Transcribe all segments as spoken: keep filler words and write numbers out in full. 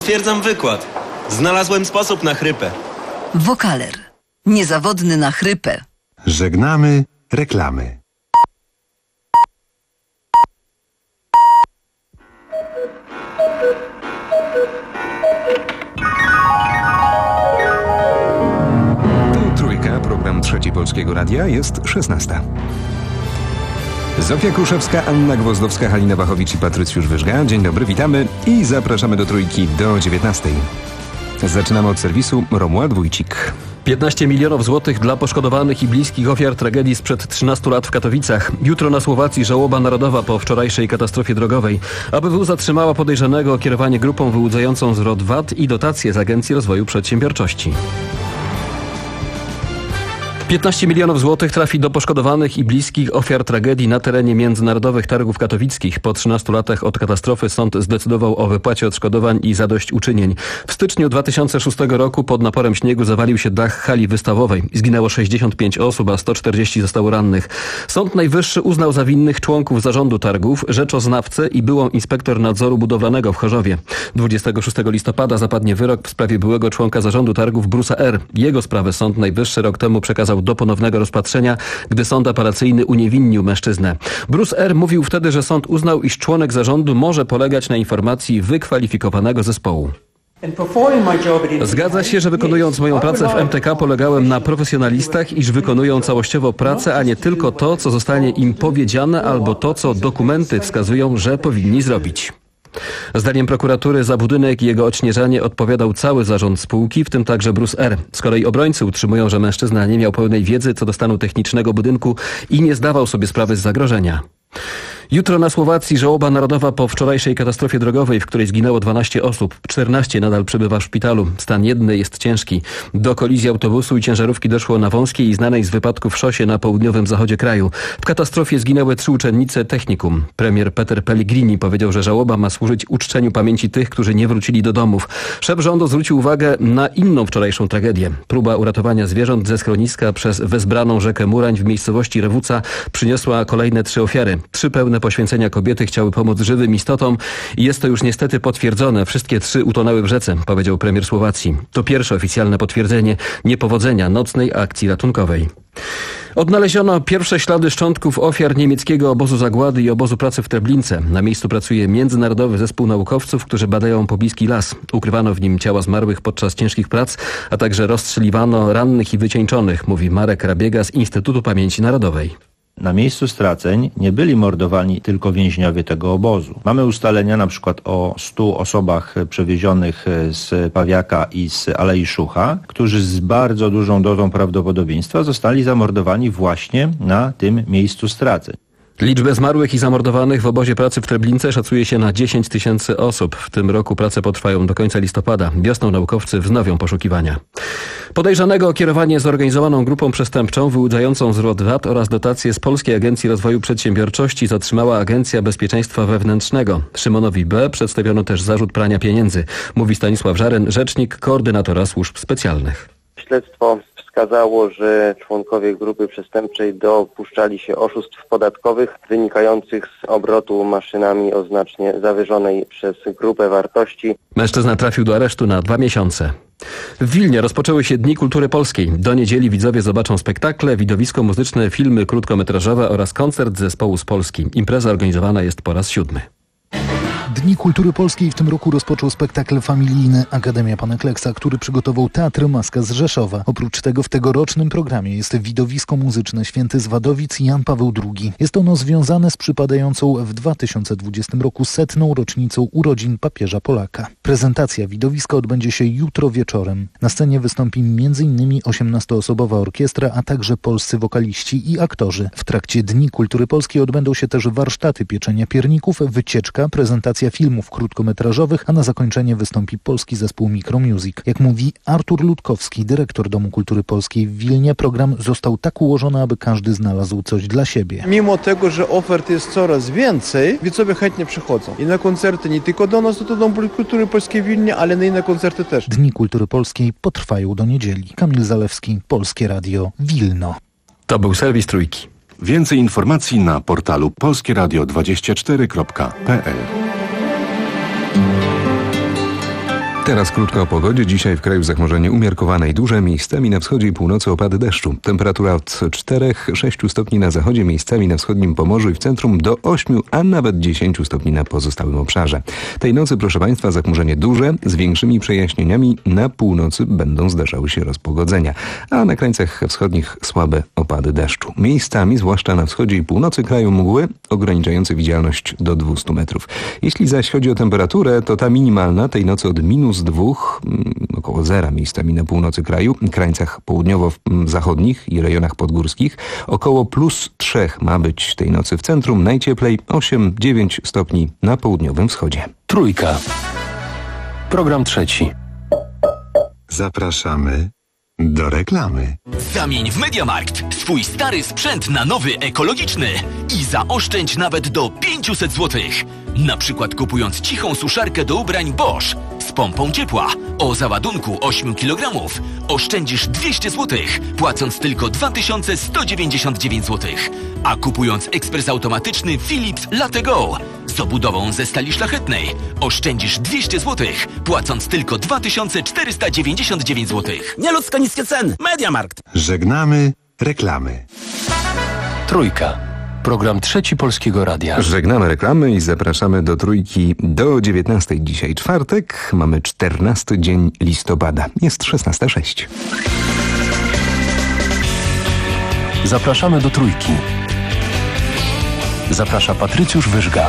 Stwierdzam wykład. Znalazłem sposób na chrypę. Wokaler. Niezawodny na chrypę. Żegnamy reklamy. Tu Trójka, program Trzeci Polskiego Radia, jest szesnasta. Zofia Kruszewska, Anna Gwozdowska, Halina Wachowicz i Patrycjusz Wyżga. Dzień dobry, witamy i zapraszamy do Trójki do dziewiętnastej. Zaczynamy od serwisu Romuald Wójcik. piętnaście milionów złotych dla poszkodowanych i bliskich ofiar tragedii sprzed trzynastu lat w Katowicach. Jutro na Słowacji żałoba narodowa po wczorajszej katastrofie drogowej. A B W zatrzymała podejrzanego o kierowanie grupą wyłudzającą zwrot V A T i dotacje z Agencji Rozwoju Przedsiębiorczości. piętnaście milionów złotych trafi do poszkodowanych i bliskich ofiar tragedii na terenie Międzynarodowych Targów Katowickich. Po trzynastu latach od katastrofy sąd zdecydował o wypłacie odszkodowań i zadośćuczynień. W styczniu dwa tysiące szóstego roku pod naporem śniegu zawalił się dach hali wystawowej. Zginęło sześćdziesiąt pięć osób, a sto czterdzieści zostało rannych. Sąd Najwyższy uznał za winnych członków zarządu targów, rzeczoznawcę i byłą inspektor nadzoru budowlanego w Chorzowie. dwudziestego szóstego listopada zapadnie wyrok w sprawie byłego członka zarządu targów Bruce'a R. Jego sprawę Sąd Najwyższy rok temu przekazał do ponownego rozpatrzenia, gdy sąd apelacyjny uniewinnił mężczyznę. Bruce R. mówił wtedy, że sąd uznał, iż członek zarządu może polegać na informacji wykwalifikowanego zespołu. Zgadza się, że wykonując moją pracę w M T K polegałem na profesjonalistach, iż wykonują całościowo pracę, a nie tylko to, co zostanie im powiedziane albo to, co dokumenty wskazują, że powinni zrobić. Zdaniem prokuratury za budynek i jego odśnieżanie odpowiadał cały zarząd spółki, w tym także Bruce R. Z kolei obrońcy utrzymują, że mężczyzna nie miał pełnej wiedzy co do stanu technicznego budynku i nie zdawał sobie sprawy z zagrożenia. Jutro na Słowacji żałoba narodowa po wczorajszej katastrofie drogowej, w której zginęło dwanaście osób. czternaście nadal przebywa w szpitalu. Stan jednej jest ciężki. Do kolizji autobusu i ciężarówki doszło na wąskiej i znanej z wypadków szosie na południowym zachodzie kraju. W katastrofie zginęły trzy uczennice technikum. Premier Peter Pellegrini powiedział, że żałoba ma służyć uczczeniu pamięci tych, którzy nie wrócili do domów. Szef rządu zwrócił uwagę na inną wczorajszą tragedię. Próba uratowania zwierząt ze schroniska przez wezbraną rzekę Murań w miejscowości Rewuca przyniosła kolejne trzy ofiary. Trzy pełne poświęcenia kobiety chciały pomóc żywym istotom i jest to już niestety potwierdzone. Wszystkie trzy utonęły w rzece, powiedział premier Słowacji. To pierwsze oficjalne potwierdzenie niepowodzenia nocnej akcji ratunkowej. Odnaleziono pierwsze ślady szczątków ofiar niemieckiego obozu zagłady i obozu pracy w Treblince. Na miejscu pracuje międzynarodowy zespół naukowców, którzy badają pobliski las. Ukrywano w nim ciała zmarłych podczas ciężkich prac, a także rozstrzeliwano rannych i wycieńczonych, mówi Marek Rabiega z Instytutu Pamięci Narodowej. Na miejscu straceń nie byli mordowani tylko więźniowie tego obozu. Mamy ustalenia na przykład o stu osobach przewiezionych z Pawiaka i z Alei Szucha, którzy z bardzo dużą dozą prawdopodobieństwa zostali zamordowani właśnie na tym miejscu straceń. Liczbę zmarłych i zamordowanych w obozie pracy w Treblince szacuje się na dziesięć tysięcy osób. W tym roku prace potrwają do końca listopada. Wiosną naukowcy wznowią poszukiwania. Podejrzanego o kierowanie zorganizowaną grupą przestępczą wyłudzającą zwrot V A T oraz dotacje z Polskiej Agencji Rozwoju Przedsiębiorczości zatrzymała Agencja Bezpieczeństwa Wewnętrznego. Szymonowi B. przedstawiono też zarzut prania pieniędzy, mówi Stanisław Żaryn, rzecznik koordynatora służb specjalnych. Śledztwo wskazało, że członkowie grupy przestępczej dopuszczali się oszustw podatkowych wynikających z obrotu maszynami o znacznie zawyżonej przez grupę wartości. Mężczyzna trafił do aresztu na dwa miesiące. W Wilnie rozpoczęły się Dni Kultury Polskiej. Do niedzieli widzowie zobaczą spektakle, widowisko muzyczne, filmy krótkometrażowe oraz koncert zespołu z Polski. Impreza organizowana jest po raz siódmy. Dni Kultury Polskiej w tym roku rozpoczął spektakl familijny Akademia Pana Kleksa, który przygotował Teatr Maska z Rzeszowa. Oprócz tego w tegorocznym programie jest widowisko muzyczne Święty z Wadowic Jan Paweł drugi. Jest ono związane z przypadającą w dwa tysiące dwudziestym roku setną rocznicą urodzin papieża Polaka. Prezentacja widowiska odbędzie się jutro wieczorem. Na scenie wystąpi między innymi osiemnastoosobowa orkiestra, a także polscy wokaliści i aktorzy. W trakcie Dni Kultury Polskiej odbędą się też warsztaty pieczenia pierników, wycieczka, prezentacja filmów krótkometrażowych, a na zakończenie wystąpi polski zespół Micromusic. Jak mówi Artur Ludkowski, dyrektor Domu Kultury Polskiej w Wilnie, program został tak ułożony, aby każdy znalazł coś dla siebie. Mimo tego, że ofert jest coraz więcej, widzowie chętnie przychodzą. I na koncerty nie tylko do nas, do Domu Kultury Polskiej w Wilnie, ale na inne koncerty też. Dni Kultury Polskiej potrwają do niedzieli. Kamil Zalewski, Polskie Radio, Wilno. To był serwis Trójki. Więcej informacji na portalu polskieradio dwadzieścia cztery kropka p l. Teraz krótko o pogodzie. Dzisiaj w kraju zachmurzenie umiarkowane i duże. Miejscami na wschodzie i północy opady deszczu. Temperatura od czterech do sześciu stopni na zachodzie, miejscami na wschodnim Pomorzu i w centrum do ośmiu, a nawet dziesięciu stopni na pozostałym obszarze. Tej nocy, proszę Państwa, zachmurzenie duże z większymi przejaśnieniami. Na północy będą zdarzały się rozpogodzenia, a na krańcach wschodnich słabe opady deszczu. Miejscami, zwłaszcza na wschodzie i północy kraju, mgły ograniczające widzialność do dwustu metrów. Jeśli zaś chodzi o temperaturę, to ta minimalna tej nocy od minus dwóch, około zera miejscami na północy kraju, krańcach południowo-zachodnich i rejonach podgórskich, około plus trzech ma być tej nocy w centrum, najcieplej osiem do dziewięciu stopni na południowym wschodzie. Trójka. Program trzeci. Zapraszamy do reklamy. Zamień w MediaMarkt swój stary sprzęt na nowy ekologiczny i zaoszczędź nawet do pięćset złotych. Na przykład kupując cichą suszarkę do ubrań Bosch z pompą ciepła o załadunku osiem kilogramów oszczędzisz dwieście złotych, płacąc tylko dwa tysiące sto dziewięćdziesiąt dziewięć złotych. A kupując ekspres automatyczny Philips Latego z obudową ze stali szlachetnej oszczędzisz dwieście złotych, płacąc tylko dwa tysiące czterysta dziewięćdziesiąt dziewięć złotych. Nieludzko niskie ceny. MediaMarkt. Żegnamy reklamy. Trójka. Program trzeci Polskiego Radia. Żegnamy reklamy i zapraszamy do Trójki do dziewiętnastej. Dzisiaj czwartek, mamy czternasty dzień listopada. Jest szesnasta sześć. Zapraszamy do Trójki. Zaprasza Patrycjusz Wyżga.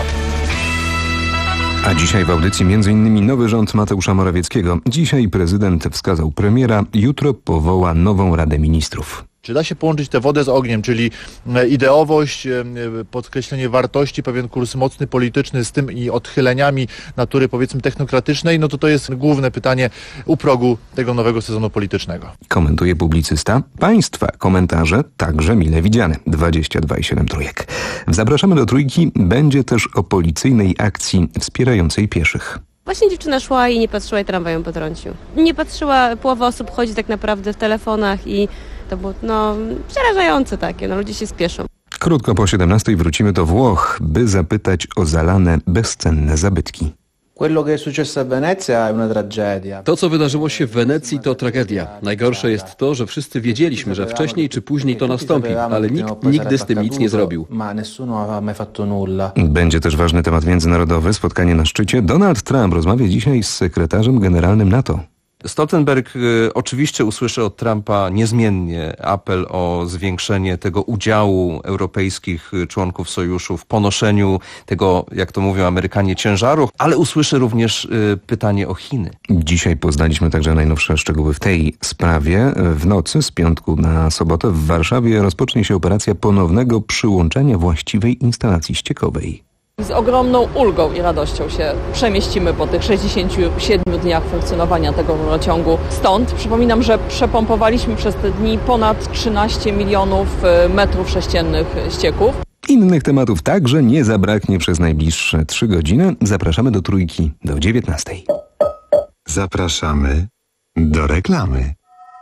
A dzisiaj w audycji między innymi nowy rząd Mateusza Morawieckiego. Dzisiaj prezydent wskazał premiera, jutro powoła nową Radę Ministrów. Czy da się połączyć tę wodę z ogniem, czyli ideowość, podkreślenie wartości, pewien kurs mocny polityczny z tym i odchyleniami natury powiedzmy technokratycznej, no to to jest główne pytanie u progu tego nowego sezonu politycznego. Komentuje publicysta. Państwa komentarze także mile widziane. dwadzieścia dwa i siedem trójek. Zapraszamy do Trójki. Będzie też o policyjnej akcji wspierającej pieszych. Właśnie dziewczyna szła i nie patrzyła i tramwaj ją potrącił. Nie patrzyła, połowa osób chodzi tak naprawdę w telefonach i to było no przerażające takie, no ludzie się spieszą. Krótko po siedemnastej wrócimy do Włoch, by zapytać o zalane bezcenne zabytki. To, co wydarzyło się w Wenecji, to tragedia. Najgorsze jest to, że wszyscy wiedzieliśmy, że wcześniej czy później to nastąpi, ale nikt nigdy z tym nic nie zrobił. Będzie też ważny temat międzynarodowy, spotkanie na szczycie. Donald Trump rozmawia dzisiaj z sekretarzem generalnym NATO. Stoltenberg y, oczywiście usłyszy od Trumpa niezmiennie apel o zwiększenie tego udziału europejskich członków sojuszu w ponoszeniu tego, jak to mówią Amerykanie, ciężaru, ale usłyszy również y, pytanie o Chiny. Dzisiaj poznaliśmy także najnowsze szczegóły w tej sprawie. W nocy z piątku na sobotę w Warszawie rozpocznie się operacja ponownego przyłączenia właściwej instalacji ściekowej. Z ogromną ulgą i radością się przemieścimy po tych sześćdziesięciu siedmiu dniach funkcjonowania tego rurociągu stąd. Przypominam, że przepompowaliśmy przez te dni ponad trzynaście milionów metrów sześciennych ścieków. Innych tematów także nie zabraknie przez najbliższe trzy godziny. Zapraszamy do Trójki do dziewiętnastej. Zapraszamy do reklamy.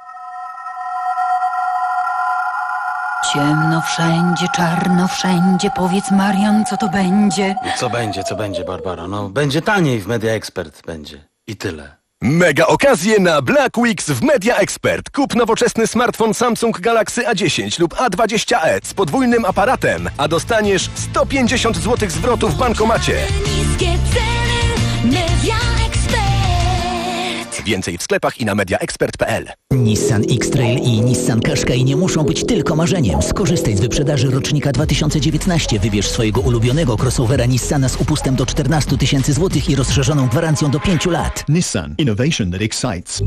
Ciemno wszędzie, czarno wszędzie. Powiedz, Marian, co to będzie? Co będzie, co będzie, Barbaro? No, będzie taniej w Media Expert, będzie. I tyle. Mega okazje na Black Weeks w Media Expert. Kup nowoczesny smartfon Samsung Galaxy A dziesięć lub A dwadzieścia e z podwójnym aparatem, a dostaniesz sto pięćdziesiąt złotych zwrotu w bankomacie. Niskie ceny, Media Expert. Więcej w sklepach i na mediaexpert kropka p l. Nissan X-Trail i Nissan Qashqai nie muszą być tylko marzeniem. Skorzystaj z wyprzedaży rocznika dwa tysiące dziewiętnastego. Wybierz swojego ulubionego crossovera Nissana z upustem do czternastu tysięcy złotych i rozszerzoną gwarancją do pięciu lat. Nissan. Innovation that excites.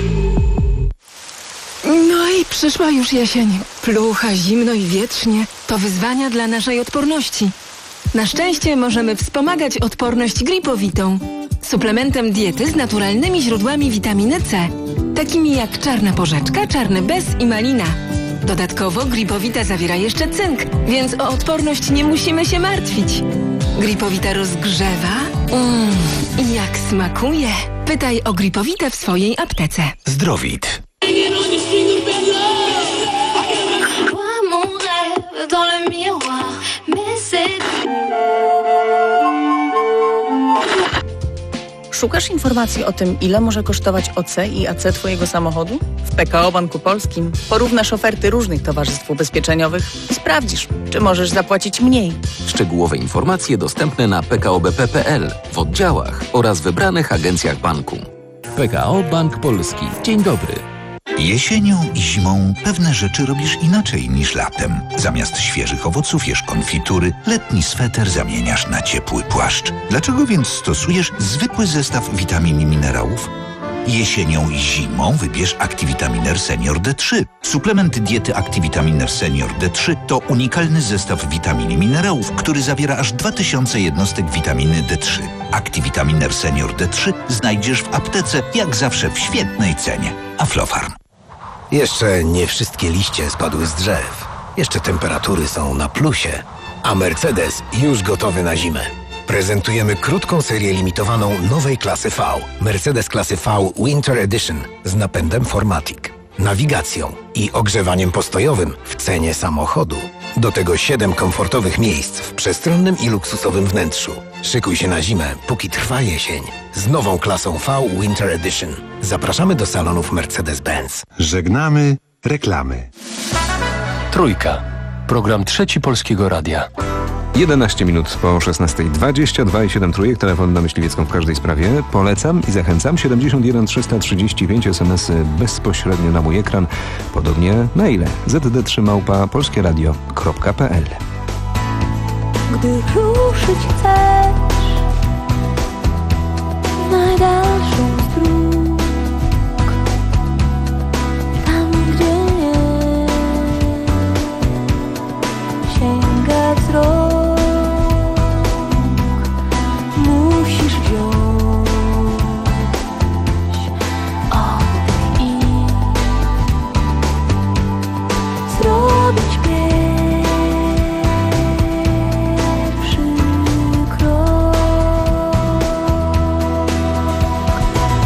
No i przyszła już jesień. Plucha, zimno i wietrznie. To wyzwania dla naszej odporności. Na szczęście możemy wspomagać odporność gripowitą. Suplementem diety z naturalnymi źródłami witaminy C, takimi jak czarna porzeczka, czarny bez i malina. Dodatkowo gripowita zawiera jeszcze cynk, więc o odporność nie musimy się martwić. Gripowita rozgrzewa. Mmm, i jak smakuje. Pytaj o gripowitę w swojej aptece. Zdrowit. Szukasz informacji o tym, ile może kosztować O C i A C Twojego samochodu? W P K O Banku Polskim porównasz oferty różnych towarzystw ubezpieczeniowych i sprawdzisz, czy możesz zapłacić mniej. Szczegółowe informacje dostępne na p k o b p kropka p l, w oddziałach oraz wybranych agencjach banku. P K O Bank Polski. Dzień dobry. Jesienią i zimą pewne rzeczy robisz inaczej niż latem. Zamiast świeżych owoców jesz konfitury, letni sweter zamieniasz na ciepły płaszcz. Dlaczego więc stosujesz zwykły zestaw witamin i minerałów? Jesienią i zimą wybierz Activitaminer Senior D trzy. Suplement diety Activitaminer Senior D trzy to unikalny zestaw witamin i minerałów, który zawiera aż dwa tysiące jednostek witaminy D trzy. Activitaminer Senior D trzy znajdziesz w aptece, jak zawsze w świetnej cenie. Aflofarm. Jeszcze nie wszystkie liście spadły z drzew. Jeszcze temperatury są na plusie. A Mercedes już gotowy na zimę. Prezentujemy krótką serię limitowaną nowej klasy V. Mercedes klasy V Winter Edition z napędem cztery matic, nawigacją i ogrzewaniem postojowym w cenie samochodu. Do tego siedem komfortowych miejsc w przestronnym i luksusowym wnętrzu. Szykuj się na zimę, póki trwa jesień. Z nową klasą V Winter Edition. Zapraszamy do salonów Mercedes-Benz. Żegnamy reklamy. Trójka. Program Trzeci Polskiego Radia. jedenaście minut po szesnastej dwadzieścia dwa i siedem trójek. Telefon na Myśliwiecką w każdej sprawie. Polecam i zachęcam. siedemdziesiąt jeden trzysta trzydzieści pięć es em esy bezpośrednio na mój ekran. Podobnie maile z d trzy małpa polskieradio kropka p l. Gdy ruszyć chcesz w najdalszą z dróg, tam gdzie nie sięga wzrok, musisz wziąć oddech i zrobić pierwszy krok.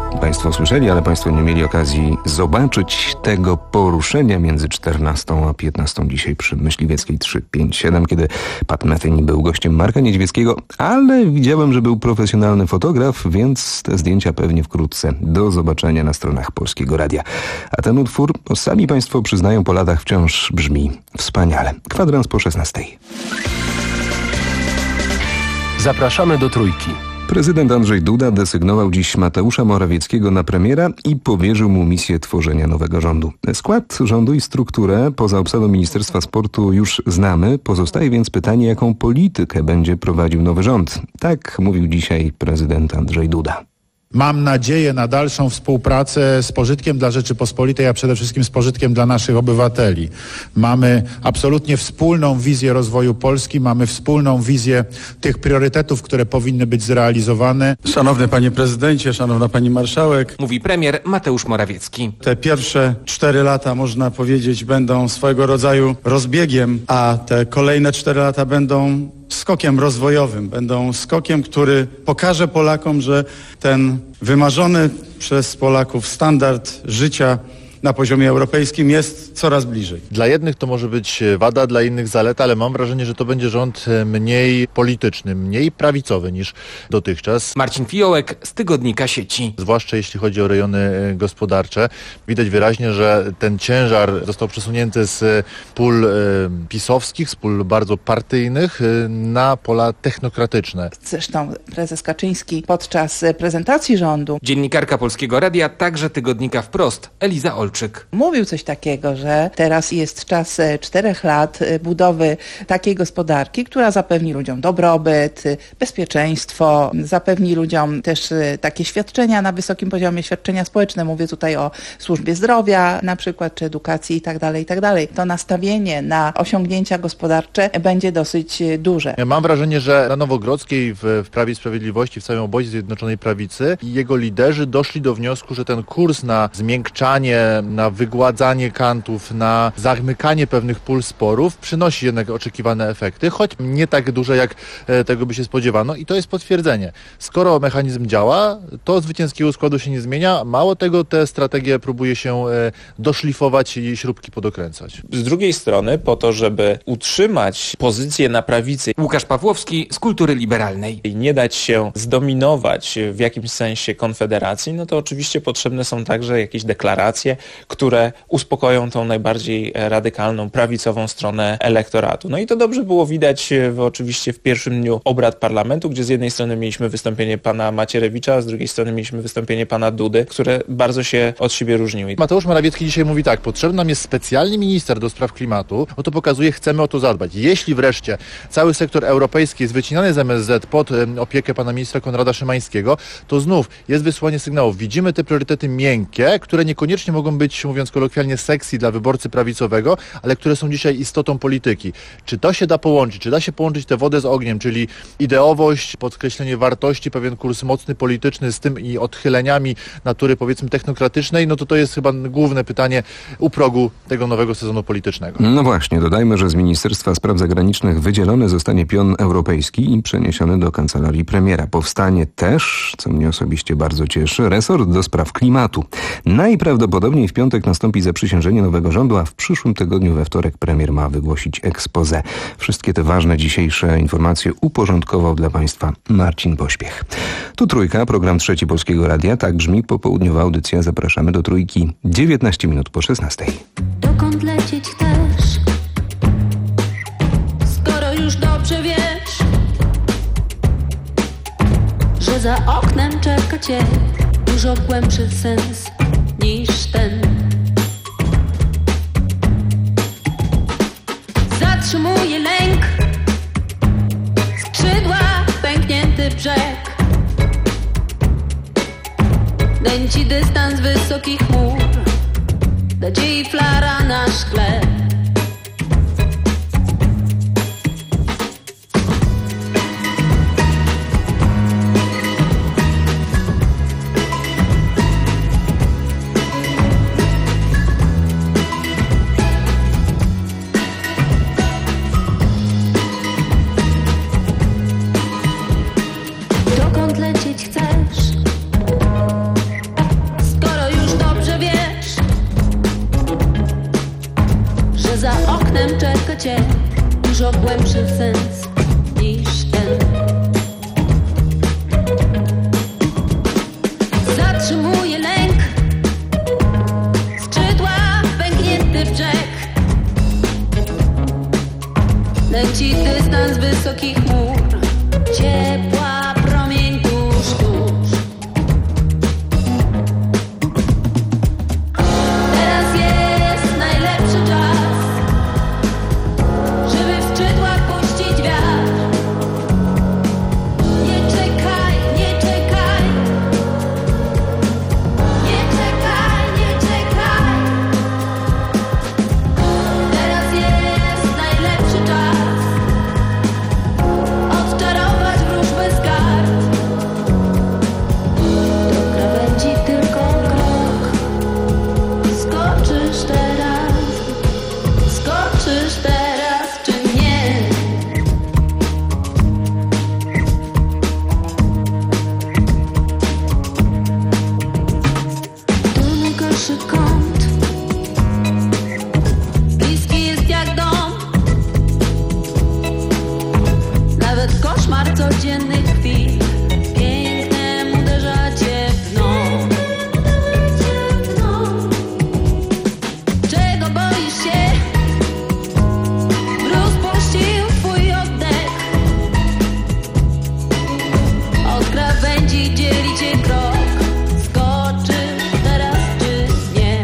Państwo słyszeli, ale Państwo nie mieli okazji zobaczyć tego poruszenia między czternastą a piętnastą dzisiaj przy Myśliwieckiej trzy pięć siedem, kiedy Pat Metheny był gościem Marka Niedźwieckiego, ale widziałem, że był profesjonalny fotograf, więc te zdjęcia pewnie wkrótce. Do zobaczenia na stronach Polskiego Radia. A ten utwór, sami Państwo przyznają, po latach wciąż brzmi wspaniale. Kwadrans po szesnastej. Zapraszamy do Trójki. Prezydent Andrzej Duda desygnował dziś Mateusza Morawieckiego na premiera i powierzył mu misję tworzenia nowego rządu. Skład rządu i strukturę poza obsadą Ministerstwa Sportu już znamy. Pozostaje więc pytanie, jaką politykę będzie prowadził nowy rząd. Tak mówił dzisiaj prezydent Andrzej Duda. Mam nadzieję na dalszą współpracę z pożytkiem dla Rzeczypospolitej, a przede wszystkim z pożytkiem dla naszych obywateli. Mamy absolutnie wspólną wizję rozwoju Polski, mamy wspólną wizję tych priorytetów, które powinny być zrealizowane. Szanowny panie prezydencie, szanowna pani marszałek. Mówi premier Mateusz Morawiecki. Te pierwsze cztery lata, można powiedzieć, będą swojego rodzaju rozbiegiem, a te kolejne cztery lata będą skokiem rozwojowym, będą skokiem, który pokaże Polakom, że ten wymarzony przez Polaków standard życia na poziomie europejskim jest coraz bliżej. Dla jednych to może być wada, dla innych zaleta, ale mam wrażenie, że to będzie rząd mniej polityczny, mniej prawicowy niż dotychczas. Marcin Fiołek z Tygodnika Sieci. Zwłaszcza jeśli chodzi o rejony gospodarcze. Widać wyraźnie, że ten ciężar został przesunięty z pól pisowskich, z pól bardzo partyjnych na pola technokratyczne. Zresztą prezes Kaczyński podczas prezentacji rządu. Dziennikarka Polskiego Radia, także Tygodnika Wprost, Eliza Olczyk. Mówił coś takiego, że teraz jest czas czterech lat budowy takiej gospodarki, która zapewni ludziom dobrobyt, bezpieczeństwo, zapewni ludziom też takie świadczenia na wysokim poziomie, świadczenia społeczne. Mówię tutaj o służbie zdrowia na przykład, czy edukacji i tak dalej, i tak dalej. To nastawienie na osiągnięcia gospodarcze będzie dosyć duże. Ja mam wrażenie, że na Nowogrodzkiej w, w Prawie i Sprawiedliwości, w całym obozie Zjednoczonej Prawicy i jego liderzy doszli do wniosku, że ten kurs na zmiękczanie, na wygładzanie kantów, na zamykanie pewnych pól sporów przynosi jednak oczekiwane efekty, choć nie tak duże, jak tego by się spodziewano, i to jest potwierdzenie. Skoro mechanizm działa, to zwycięskiego składu się nie zmienia. Mało tego, tę strategię próbuje się doszlifować i śrubki podokręcać. Z drugiej strony, po to, żeby utrzymać pozycję na prawicy, Łukasz Pawłowski z Kultury Liberalnej, i nie dać się zdominować w jakimś sensie Konfederacji, no to oczywiście potrzebne są także jakieś deklaracje, które uspokoją tą najbardziej radykalną, prawicową stronę elektoratu. No i to dobrze było widać w, oczywiście w pierwszym dniu obrad parlamentu, gdzie z jednej strony mieliśmy wystąpienie pana Macierewicza, a z drugiej strony mieliśmy wystąpienie pana Dudy, które bardzo się od siebie różniły. Mateusz Morawiecki dzisiaj mówi tak: potrzebny nam jest specjalny minister do spraw klimatu, bo to pokazuje, chcemy o to zadbać. Jeśli wreszcie cały sektor europejski jest wycinany z M S Z pod opiekę pana ministra Konrada Szymańskiego, to znów jest wysłanie sygnałów. Widzimy te priorytety miękkie, które niekoniecznie mogą być, mówiąc kolokwialnie, sexy dla wyborcy prawicowego, ale które są dzisiaj istotą polityki. Czy to się da połączyć? Czy da się połączyć tę wodę z ogniem, czyli ideowość, podkreślenie wartości, pewien kurs mocny polityczny z tym i odchyleniami natury, powiedzmy, technokratycznej? No to to jest chyba główne pytanie u progu tego nowego sezonu politycznego. No właśnie, dodajmy, że z Ministerstwa Spraw Zagranicznych wydzielony zostanie pion europejski i przeniesiony do kancelarii premiera. Powstanie też, co mnie osobiście bardzo cieszy, resort do spraw klimatu. Najprawdopodobniej w piątek nastąpi zaprzysiężenie nowego rządu, a w przyszłym tygodniu we wtorek premier ma wygłosić exposé. Wszystkie te ważne dzisiejsze informacje uporządkował dla Państwa Marcin Pośpiech. Tu Trójka, program Trzeci Polskiego Radia. Tak brzmi popołudniowa audycja. Zapraszamy do Trójki. dziewiętnaście minut po szesnastej. Dokąd lecieć chcesz? Skoro już dobrze wiesz, że za oknem czeka cię dużo głębszy sens niż ten. Zatrzymuje lęk, skrzydła, pęknięty brzeg, nęci dystans wysokich chmur, nadziei flara na szkle. Dokąd lecieć chcesz? dużo głębszy sens niż ten. Zatrzymuje lęk, skrzydła pęknięty w brzeg. Leci dystans wysokich mur, ciepła promień tuż, tuż. Teraz jest najlepszy czas, żeby w skrzydłach puścić wiatr. Nie czekaj, nie czekaj, nie czekaj, nie czekaj. Teraz jest najlepszy czas, odczarować wróżbę z kart. Do krawędzi tylko krok, skoczysz teraz, skoczysz teraz czy nie? Tu najgorszy kąt, bliski jest jak dom. Nawet koszmar codziennych chwil pięknem uderza cię w nos. Czego boisz się? Mróz puścił twój oddech. Od krawędzi dzieli cię krok. Skoczysz teraz czy nie?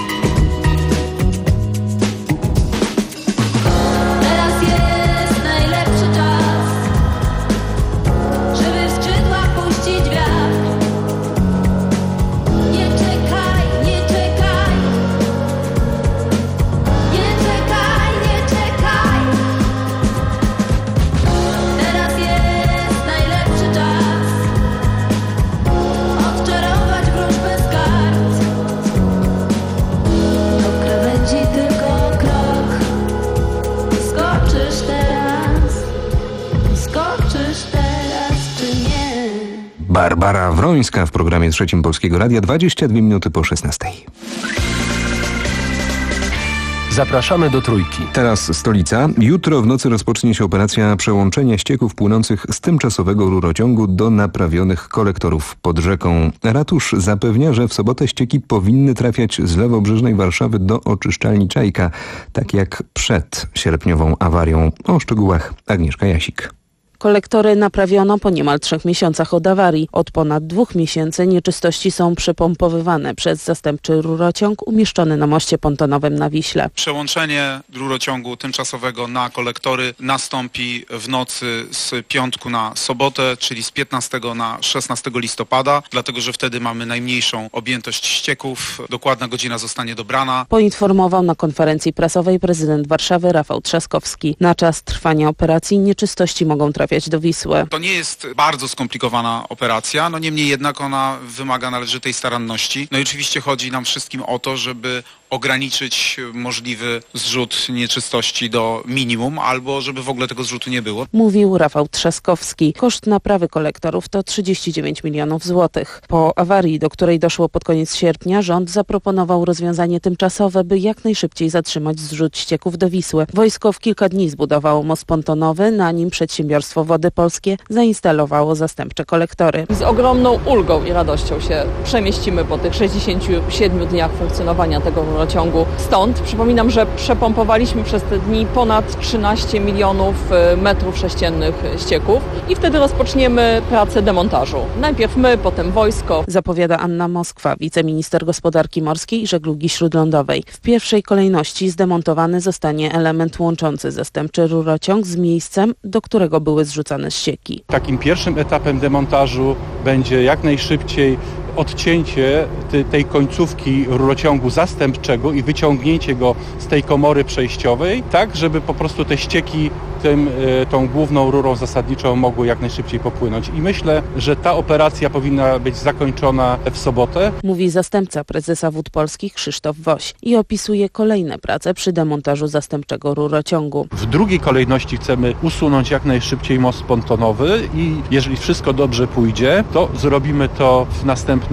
Teraz jest najlepszy czas, żeby w skrzydła puścić wiatr. Nie czekaj, nie czekaj, nie czekaj, nie czekaj. Teraz jest najlepszy czas, odczarować wróżbę z kart. Do krawędzi tylko krok, skoczysz teraz, skoczysz teraz czy nie? Barbara Wrońska w programie Trzecim Polskiego Radia, dwadzieścia dwie minuty po szesnastej. Zapraszamy do Trójki. Teraz stolica. Jutro w nocy rozpocznie się operacja przełączenia ścieków płynących z tymczasowego rurociągu do naprawionych kolektorów pod rzeką. Ratusz zapewnia, że w sobotę ścieki powinny trafiać z lewobrzeżnej Warszawy do oczyszczalni Czajka, tak jak przed sierpniową awarią. O szczegółach Agnieszka Jasik. Kolektory naprawiono po niemal trzech miesiącach od awarii. Od ponad dwóch miesięcy nieczystości są przepompowywane przez zastępczy rurociąg umieszczony na moście pontonowym na Wiśle. Przełączenie rurociągu tymczasowego na kolektory nastąpi w nocy z piątku na sobotę, czyli z piętnastego na szesnastego listopada, dlatego że wtedy mamy najmniejszą objętość ścieków. Dokładna godzina zostanie dobrana. Poinformował na konferencji prasowej prezydent Warszawy Rafał Trzaskowski. Na czas trwania operacji nieczystości mogą trafiać do Wisły. To nie jest bardzo skomplikowana operacja, no niemniej jednak ona wymaga należytej staranności. No i oczywiście chodzi nam wszystkim o to, żeby ograniczyć możliwy zrzut nieczystości do minimum, albo żeby w ogóle tego zrzutu nie było. Mówił Rafał Trzaskowski. Koszt naprawy kolektorów to trzydzieści dziewięć milionów złotych. Po awarii, do której doszło pod koniec sierpnia, rząd zaproponował rozwiązanie tymczasowe, by jak najszybciej zatrzymać zrzut ścieków do Wisły. Wojsko w kilka dni zbudowało most pontonowy, na nim przedsiębiorstwo Wody Polskie zainstalowało zastępcze kolektory. Z ogromną ulgą i radością się przemieścimy po tych sześćdziesięciu siedmiu dniach funkcjonowania tego rurociągu stąd. Przypominam, że przepompowaliśmy przez te dni ponad trzynaście milionów metrów sześciennych ścieków i wtedy rozpoczniemy pracę demontażu. Najpierw my, potem wojsko. Zapowiada Anna Moskwa, wiceminister gospodarki morskiej i żeglugi śródlądowej. W pierwszej kolejności zdemontowany zostanie element łączący zastępczy rurociąg z miejscem, do którego były zrzucane ścieki. Takim pierwszym etapem demontażu będzie jak najszybciej odcięcie tej końcówki rurociągu zastępczego i wyciągnięcie go z tej komory przejściowej, tak żeby po prostu te ścieki tym, tą główną rurą zasadniczą mogły jak najszybciej popłynąć. I myślę, że ta operacja powinna być zakończona w sobotę. Mówi zastępca prezesa Wód Polskich Krzysztof Woś i opisuje kolejne prace przy demontażu zastępczego rurociągu. W drugiej kolejności chcemy usunąć jak najszybciej most pontonowy i jeżeli wszystko dobrze pójdzie, to zrobimy to w następny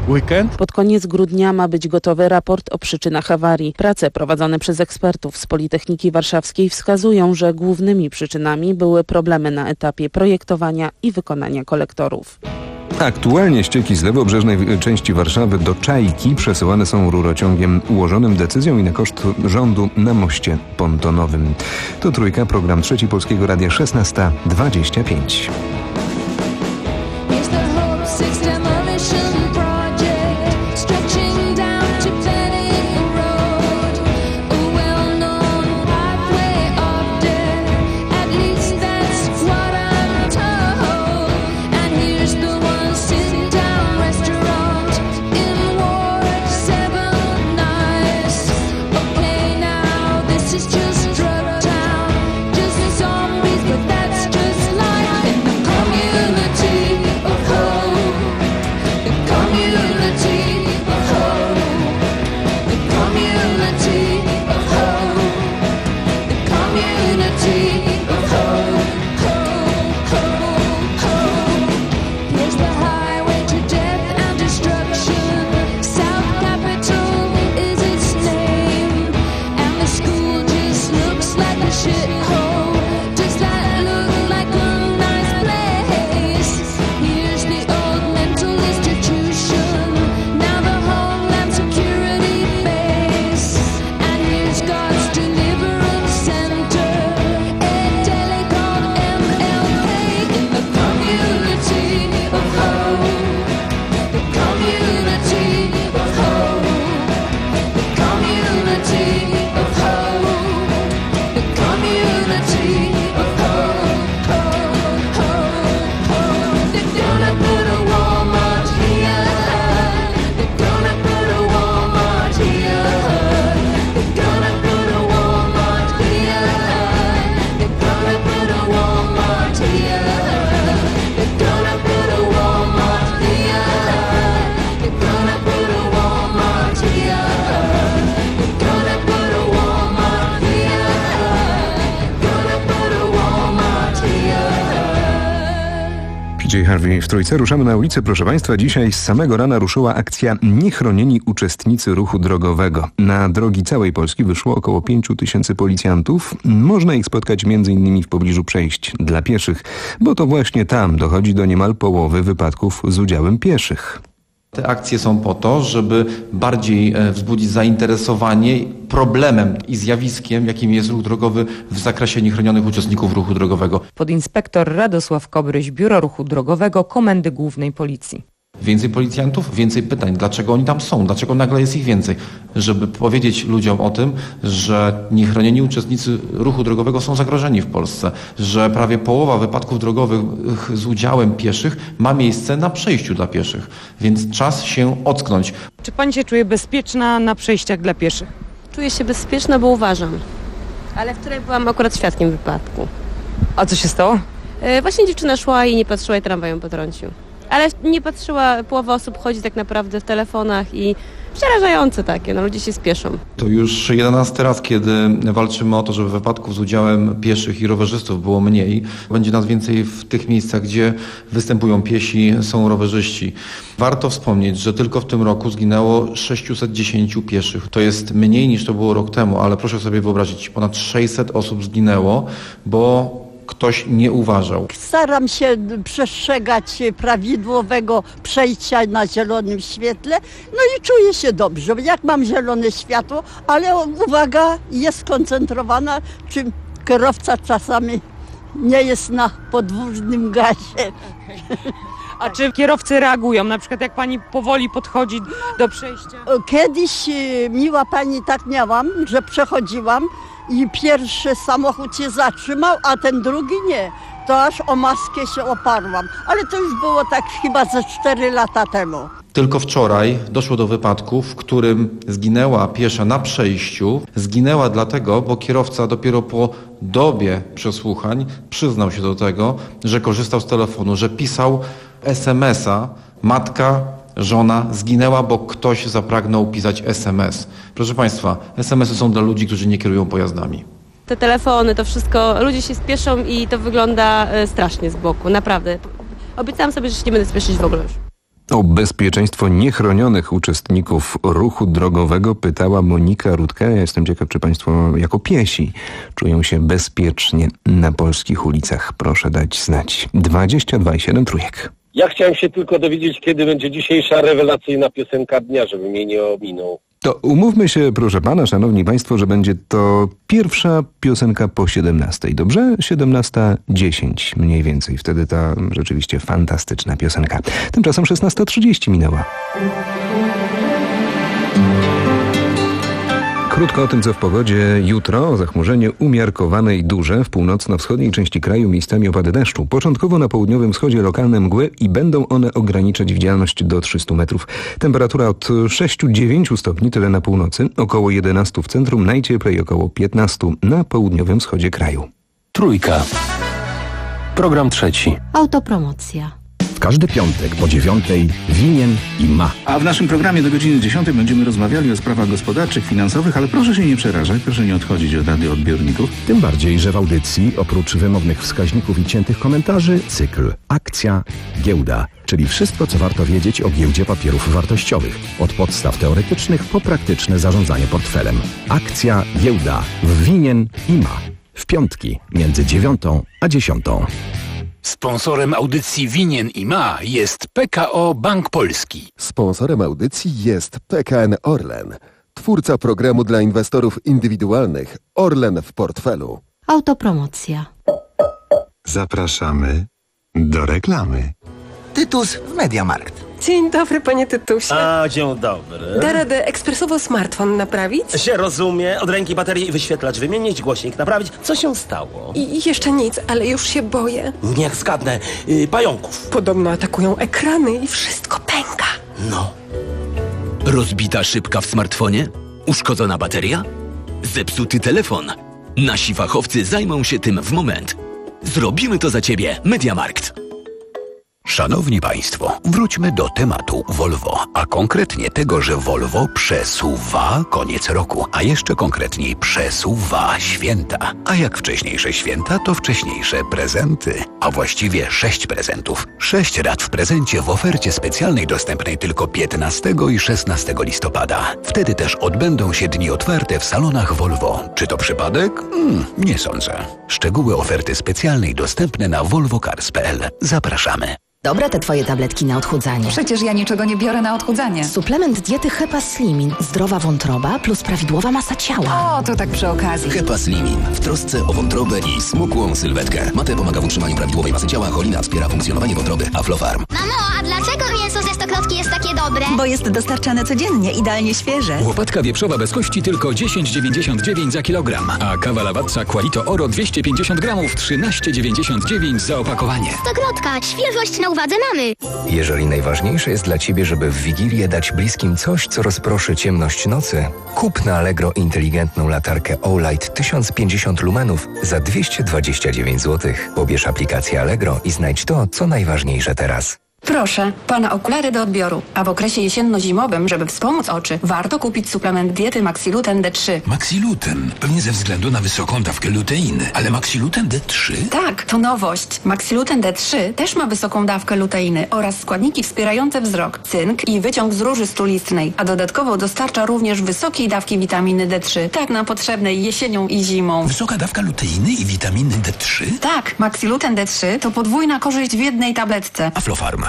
weekend. Pod koniec grudnia ma być gotowy raport o przyczynach awarii. Prace prowadzone przez ekspertów z Politechniki Warszawskiej wskazują, że głównymi przyczynami były problemy na etapie projektowania i wykonania kolektorów. Aktualnie ścieki z lewobrzeżnej części Warszawy do Czajki przesyłane są rurociągiem ułożonym decyzją i na koszt rządu na moście pontonowym. To Trójka, program Trzeci Polskiego Radia, szesnasta dwadzieścia pięć. Harvey w Trójce. Ruszamy na ulicę, proszę Państwa. Dzisiaj z samego rana ruszyła akcja Niechronieni uczestnicy ruchu drogowego. Na drogi całej Polski wyszło około pięciu tysięcy policjantów. Można ich spotkać między innymi w pobliżu przejść dla pieszych, bo to właśnie tam dochodzi do niemal połowy wypadków z udziałem pieszych. Te akcje są po to, żeby bardziej wzbudzić zainteresowanie problemem i zjawiskiem, jakim jest ruch drogowy w zakresie niechronionych uczestników ruchu drogowego. Podinspektor Radosław Kobryś, Biuro Ruchu Drogowego Komendy Głównej Policji. Więcej policjantów, więcej pytań. Dlaczego oni tam są? Dlaczego nagle jest ich więcej? Żeby powiedzieć ludziom o tym, że niechronieni uczestnicy ruchu drogowego są zagrożeni w Polsce, że prawie połowa wypadków drogowych z udziałem pieszych ma miejsce na przejściu dla pieszych. Więc czas się ocknąć. Czy pani się czuje bezpieczna na przejściach dla pieszych? Czuję się bezpieczna, bo uważam. Ale wczoraj byłam akurat świadkiem wypadku. A co się stało? Yy, właśnie dziewczyna szła i nie patrzyła i tramwaj ją potrącił. Ale nie patrzyła, połowa osób chodzi tak naprawdę w telefonach i przerażające takie, no ludzie się spieszą. To już jedenasty raz, kiedy walczymy o to, żeby wypadków z udziałem pieszych i rowerzystów było mniej. Będzie nas więcej w tych miejscach, gdzie występują piesi, są rowerzyści. Warto wspomnieć, że tylko w tym roku zginęło sześćset dziesięć pieszych. To jest mniej niż to było rok temu, ale proszę sobie wyobrazić, ponad sześćset osób zginęło, bo ktoś nie uważał. Staram się przestrzegać prawidłowego przejścia na zielonym świetle, no i czuję się dobrze, jak mam zielone światło, ale uwaga jest skoncentrowana, czy kierowca czasami nie jest na podwójnym gazie. A czy kierowcy reagują, na przykład jak pani powoli podchodzi do przejścia? Kiedyś, miła pani, tak miałam, że przechodziłam i pierwszy samochód się zatrzymał, a ten drugi nie. To aż o maskę się oparłam. Ale to już było tak chyba ze cztery lata temu. Tylko wczoraj doszło do wypadku, w którym zginęła piesza na przejściu. Zginęła dlatego, bo kierowca dopiero po dobie przesłuchań przyznał się do tego, że korzystał z telefonu, że pisał es em es a. Matka, żona zginęła, bo ktoś zapragnął pisać es em es. Proszę Państwa, es em esy są dla ludzi, którzy nie kierują pojazdami. Te telefony, to wszystko, ludzie się spieszą i to wygląda strasznie z boku, naprawdę. Obiecałam sobie, że się nie będę spieszyć w ogóle już. O bezpieczeństwo niechronionych uczestników ruchu drogowego pytała Monika Rudka. Ja jestem ciekaw, czy państwo jako piesi czują się bezpiecznie na polskich ulicach. Proszę dać znać. dwadzieścia dwa i siedem trójek. Ja chciałem się tylko dowiedzieć, kiedy będzie dzisiejsza rewelacyjna piosenka dnia, żeby mnie nie ominął. To umówmy się, proszę pana, szanowni państwo, że będzie to pierwsza piosenka po siedemnastej, dobrze? siedemnasta dziesięć mniej więcej. Wtedy ta rzeczywiście fantastyczna piosenka. Tymczasem szesnasta trzydzieści minęła. Krótko o tym, co w pogodzie jutro. Zachmurzenie umiarkowane i duże. W północno-wschodniej części kraju miejscami opady deszczu. Początkowo na południowym wschodzie lokalne mgły i będą one ograniczać widzialność do trzystu metrów. Temperatura od sześciu do dziewięciu stopni, tyle na północy. Około jedenastu w centrum, najcieplej około piętnastu na południowym wschodzie kraju. Trójka. Program trzeci. Autopromocja. W każdy piątek po dziewiątej winien i ma. A w naszym programie do godziny dziesiątej będziemy rozmawiali o sprawach gospodarczych, finansowych, ale proszę się nie przerażać, proszę nie odchodzić od radioodbiorników. Tym bardziej, że w audycji oprócz wymownych wskaźników i ciętych komentarzy cykl Akcja, Giełda, czyli wszystko, co warto wiedzieć o giełdzie papierów wartościowych. Od podstaw teoretycznych po praktyczne zarządzanie portfelem. Akcja, Giełda w winien i ma. W piątki między dziewiątą a dziesiątą. Sponsorem audycji Winien i Ma jest P K O Bank Polski. Sponsorem audycji jest P K N Orlen, twórca programu dla inwestorów indywidualnych Orlen w portfelu. Autopromocja. Zapraszamy do reklamy. Tytus w Mediamarkt. Dzień dobry, panie Tytusie. A, dzień dobry. Da radę ekspresowo smartfon naprawić? Się rozumie. Od ręki baterii wyświetlacz wymienić, głośnik naprawić. Co się stało? I jeszcze nic, ale już się boję. Niech zgadnę. Yy, pająków. Podobno atakują ekrany i wszystko pęka. No. Rozbita szybka w smartfonie? Uszkodzona bateria? Zepsuty telefon? Nasi fachowcy zajmą się tym w moment. Zrobimy to za ciebie. Mediamarkt. Szanowni Państwo, wróćmy do tematu Volvo, a konkretnie tego, że Volvo przesuwa koniec roku, a jeszcze konkretniej przesuwa święta. A jak wcześniejsze święta, to wcześniejsze prezenty, a właściwie sześć prezentów. Sześć rat w prezencie w ofercie specjalnej dostępnej tylko piętnastego i szesnastego listopada. Wtedy też odbędą się dni otwarte w salonach Volvo. Czy to przypadek? Hmm, nie sądzę. Szczegóły oferty specjalnej dostępne na volvo cars kropka p l. Zapraszamy. Dobre te twoje tabletki na odchudzanie. Przecież ja niczego nie biorę na odchudzanie. Suplement diety Hepa Slimin. Zdrowa wątroba plus prawidłowa masa ciała. O, to tak przy okazji. Hepa Slimin. W trosce o wątrobę i smukłą sylwetkę. Mate pomaga w utrzymaniu prawidłowej masy ciała, cholina wspiera funkcjonowanie wątroby. Aflofarm. Mamo, a dlaczego mięso ze stokrotki jest takie dobre? Bo jest dostarczane codziennie, idealnie świeże. Łopatka wieprzowa bez kości tylko dziesięć dziewięćdziesiąt dziewięć za kilogram. A kawa Lavazza Qualito Oro dwieście pięćdziesiąt gramów trzynaście dziewięćdziesiąt dziewięć za opakowanie. Stokrotka. Świeżość na uwadze mamy. Jeżeli najważniejsze jest dla Ciebie, żeby w Wigilię dać bliskim coś, co rozproszy ciemność nocy, kup na Allegro inteligentną latarkę O-Light tysiąc pięćdziesiąt lumenów za dwieście dwadzieścia dziewięć złotych. Pobierz aplikację Allegro i znajdź to, co najważniejsze teraz. Proszę, pana okulary do odbioru. A w okresie jesienno-zimowym, żeby wspomóc oczy, warto kupić suplement diety Maxiluten D trzy. Maxiluten? Pewnie ze względu na wysoką dawkę luteiny. Ale Maxiluten D trzy? Tak, to nowość. Maxiluten D trzy też ma wysoką dawkę luteiny oraz składniki wspierające wzrok, cynk i wyciąg z róży stulistnej, a dodatkowo dostarcza również wysokiej dawki witaminy D trzy, tak nam potrzebnej jesienią i zimą. Wysoka dawka luteiny i witaminy D trzy? Tak, Maxiluten D trzy to podwójna korzyść w jednej tabletce. Aflofarm.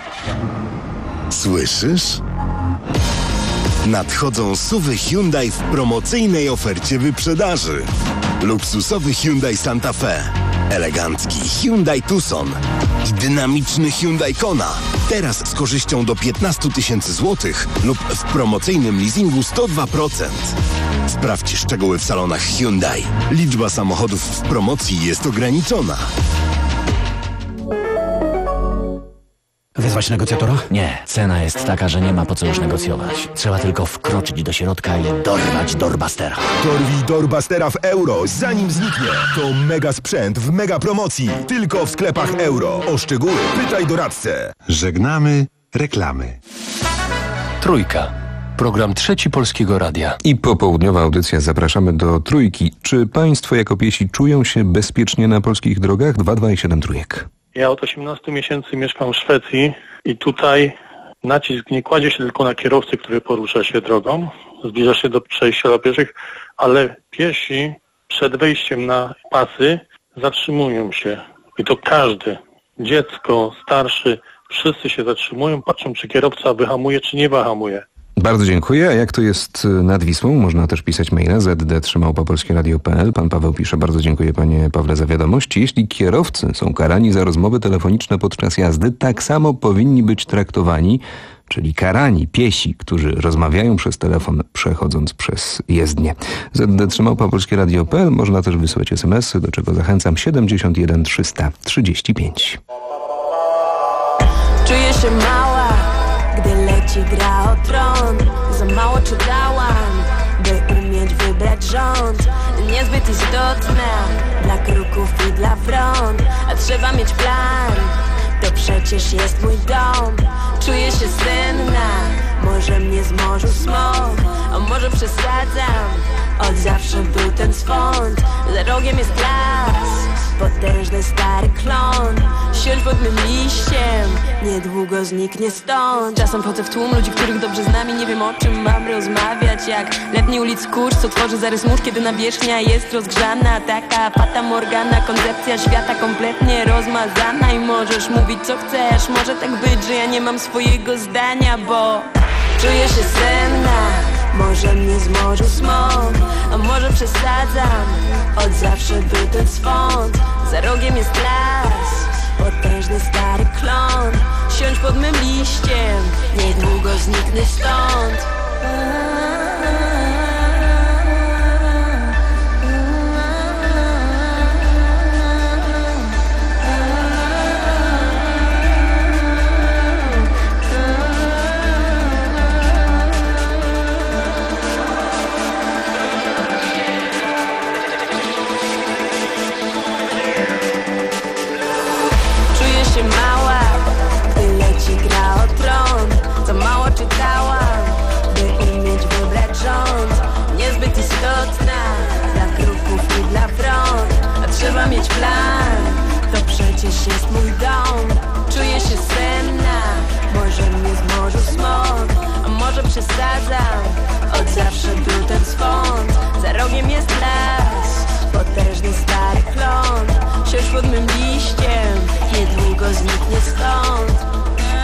Słyszysz? Nadchodzą suwy Hyundai w promocyjnej ofercie wyprzedaży. Luksusowy Hyundai Santa Fe, elegancki Hyundai Tucson i dynamiczny Hyundai Kona. Teraz z korzyścią do piętnaście tysięcy złotych lub w promocyjnym leasingu sto dwa procent. Sprawdź szczegóły w salonach Hyundai. Liczba samochodów w promocji jest ograniczona. Wezwać negocjatora? Nie. Cena jest taka, że nie ma po co już negocjować. Trzeba tylko wkroczyć do środka i dorwać Doorbustera. Dorwij Doorbustera w euro, zanim zniknie. To mega sprzęt w mega promocji. Tylko w sklepach euro. O szczegóły pytaj doradcę. Żegnamy reklamy. Trójka. Program Trzeci Polskiego Radia. I popołudniowa audycja. Zapraszamy do Trójki. Czy państwo jako piesi czują się bezpiecznie na polskich drogach? dwa dwa i siedem trójek. Ja od osiemnastu miesięcy mieszkam w Szwecji i tutaj nacisk nie kładzie się tylko na kierowcę, który porusza się drogą, zbliża się do przejścia dla pieszych, ale piesi przed wejściem na pasy zatrzymują się. I to każdy, dziecko, starszy, wszyscy się zatrzymują, patrzą, czy kierowca wyhamuje, czy nie wyhamuje. Bardzo dziękuję. A jak to jest nad Wisłą? Można też pisać maila z d trzy małpa polskie radio kropka p l. Pan Paweł pisze: bardzo dziękuję panie Pawle za wiadomości. Jeśli kierowcy są karani za rozmowy telefoniczne podczas jazdy, tak samo powinni być traktowani, czyli karani piesi, którzy rozmawiają przez telefon przechodząc przez jezdnię. z d trzy małpa polskie radio kropka p l. Można też wysyłać es em esy, do czego zachęcam. siedemdziesiąt jeden trzysta trzydzieści pięć. Czuję się mała, gdy leci gra o tron. Za mało czytałam, by umieć wybrać rząd. Niezbyt istotna dla kruków i dla front. A trzeba mieć plan, to przecież jest mój dom. Czuję się senna, może mnie zmorzył smog. A może przesadzam, od zawsze był ten swąd. Za rogiem jest las, potężny stary klon. Siądź pod mym liściem, niedługo zniknie stąd. Czasem chodzę w tłum ludzi, których dobrze znam i nie wiem, o czym mam rozmawiać. Jak letni ulic kurz, co tworzy zarys mórz, kiedy nawierzchnia jest rozgrzana. Taka fata morgana, koncepcja świata kompletnie rozmazana. I możesz mówić co chcesz, może tak być, że ja nie mam swojego zdania, bo czuję się senna, może mnie zmorzył smog. A może przesadzam, od zawsze był ten swąd. Za rogiem jest las, potężny stary klon. Siądź pod mym liściem, niedługo zniknę stąd. Trzeba mieć plan, to przecież jest mój dom. Czuję się senna, może mnie zmorzył smog. A może przesadzam, od zawsze był ten swąd. Za rogiem jest las, potężny stary klon. Siądź pod mym liściem, niedługo zniknie stąd.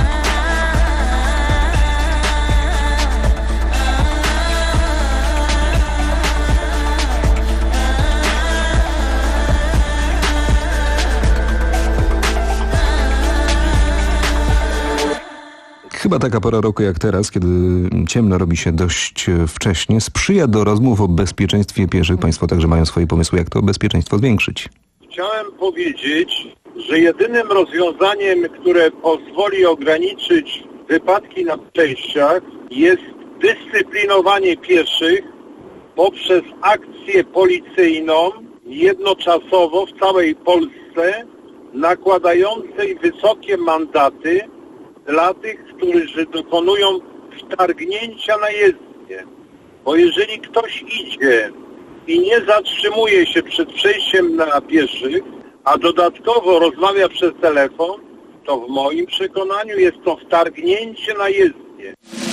Chyba taka pora roku jak teraz, kiedy ciemno robi się dość wcześnie, sprzyja do rozmów o bezpieczeństwie pieszych. Państwo także mają swoje pomysły, jak to bezpieczeństwo zwiększyć. Chciałem powiedzieć, że jedynym rozwiązaniem, które pozwoli ograniczyć wypadki na przejściach, jest dyscyplinowanie pieszych poprzez akcję policyjną jednoczasowo w całej Polsce, nakładającej wysokie mandaty dla tych, którzy dokonują wtargnięcia na jezdnię. Bo jeżeli ktoś idzie i nie zatrzymuje się przed przejściem na pieszych, a dodatkowo rozmawia przez telefon, to w moim przekonaniu jest to wtargnięcie na jezdnię.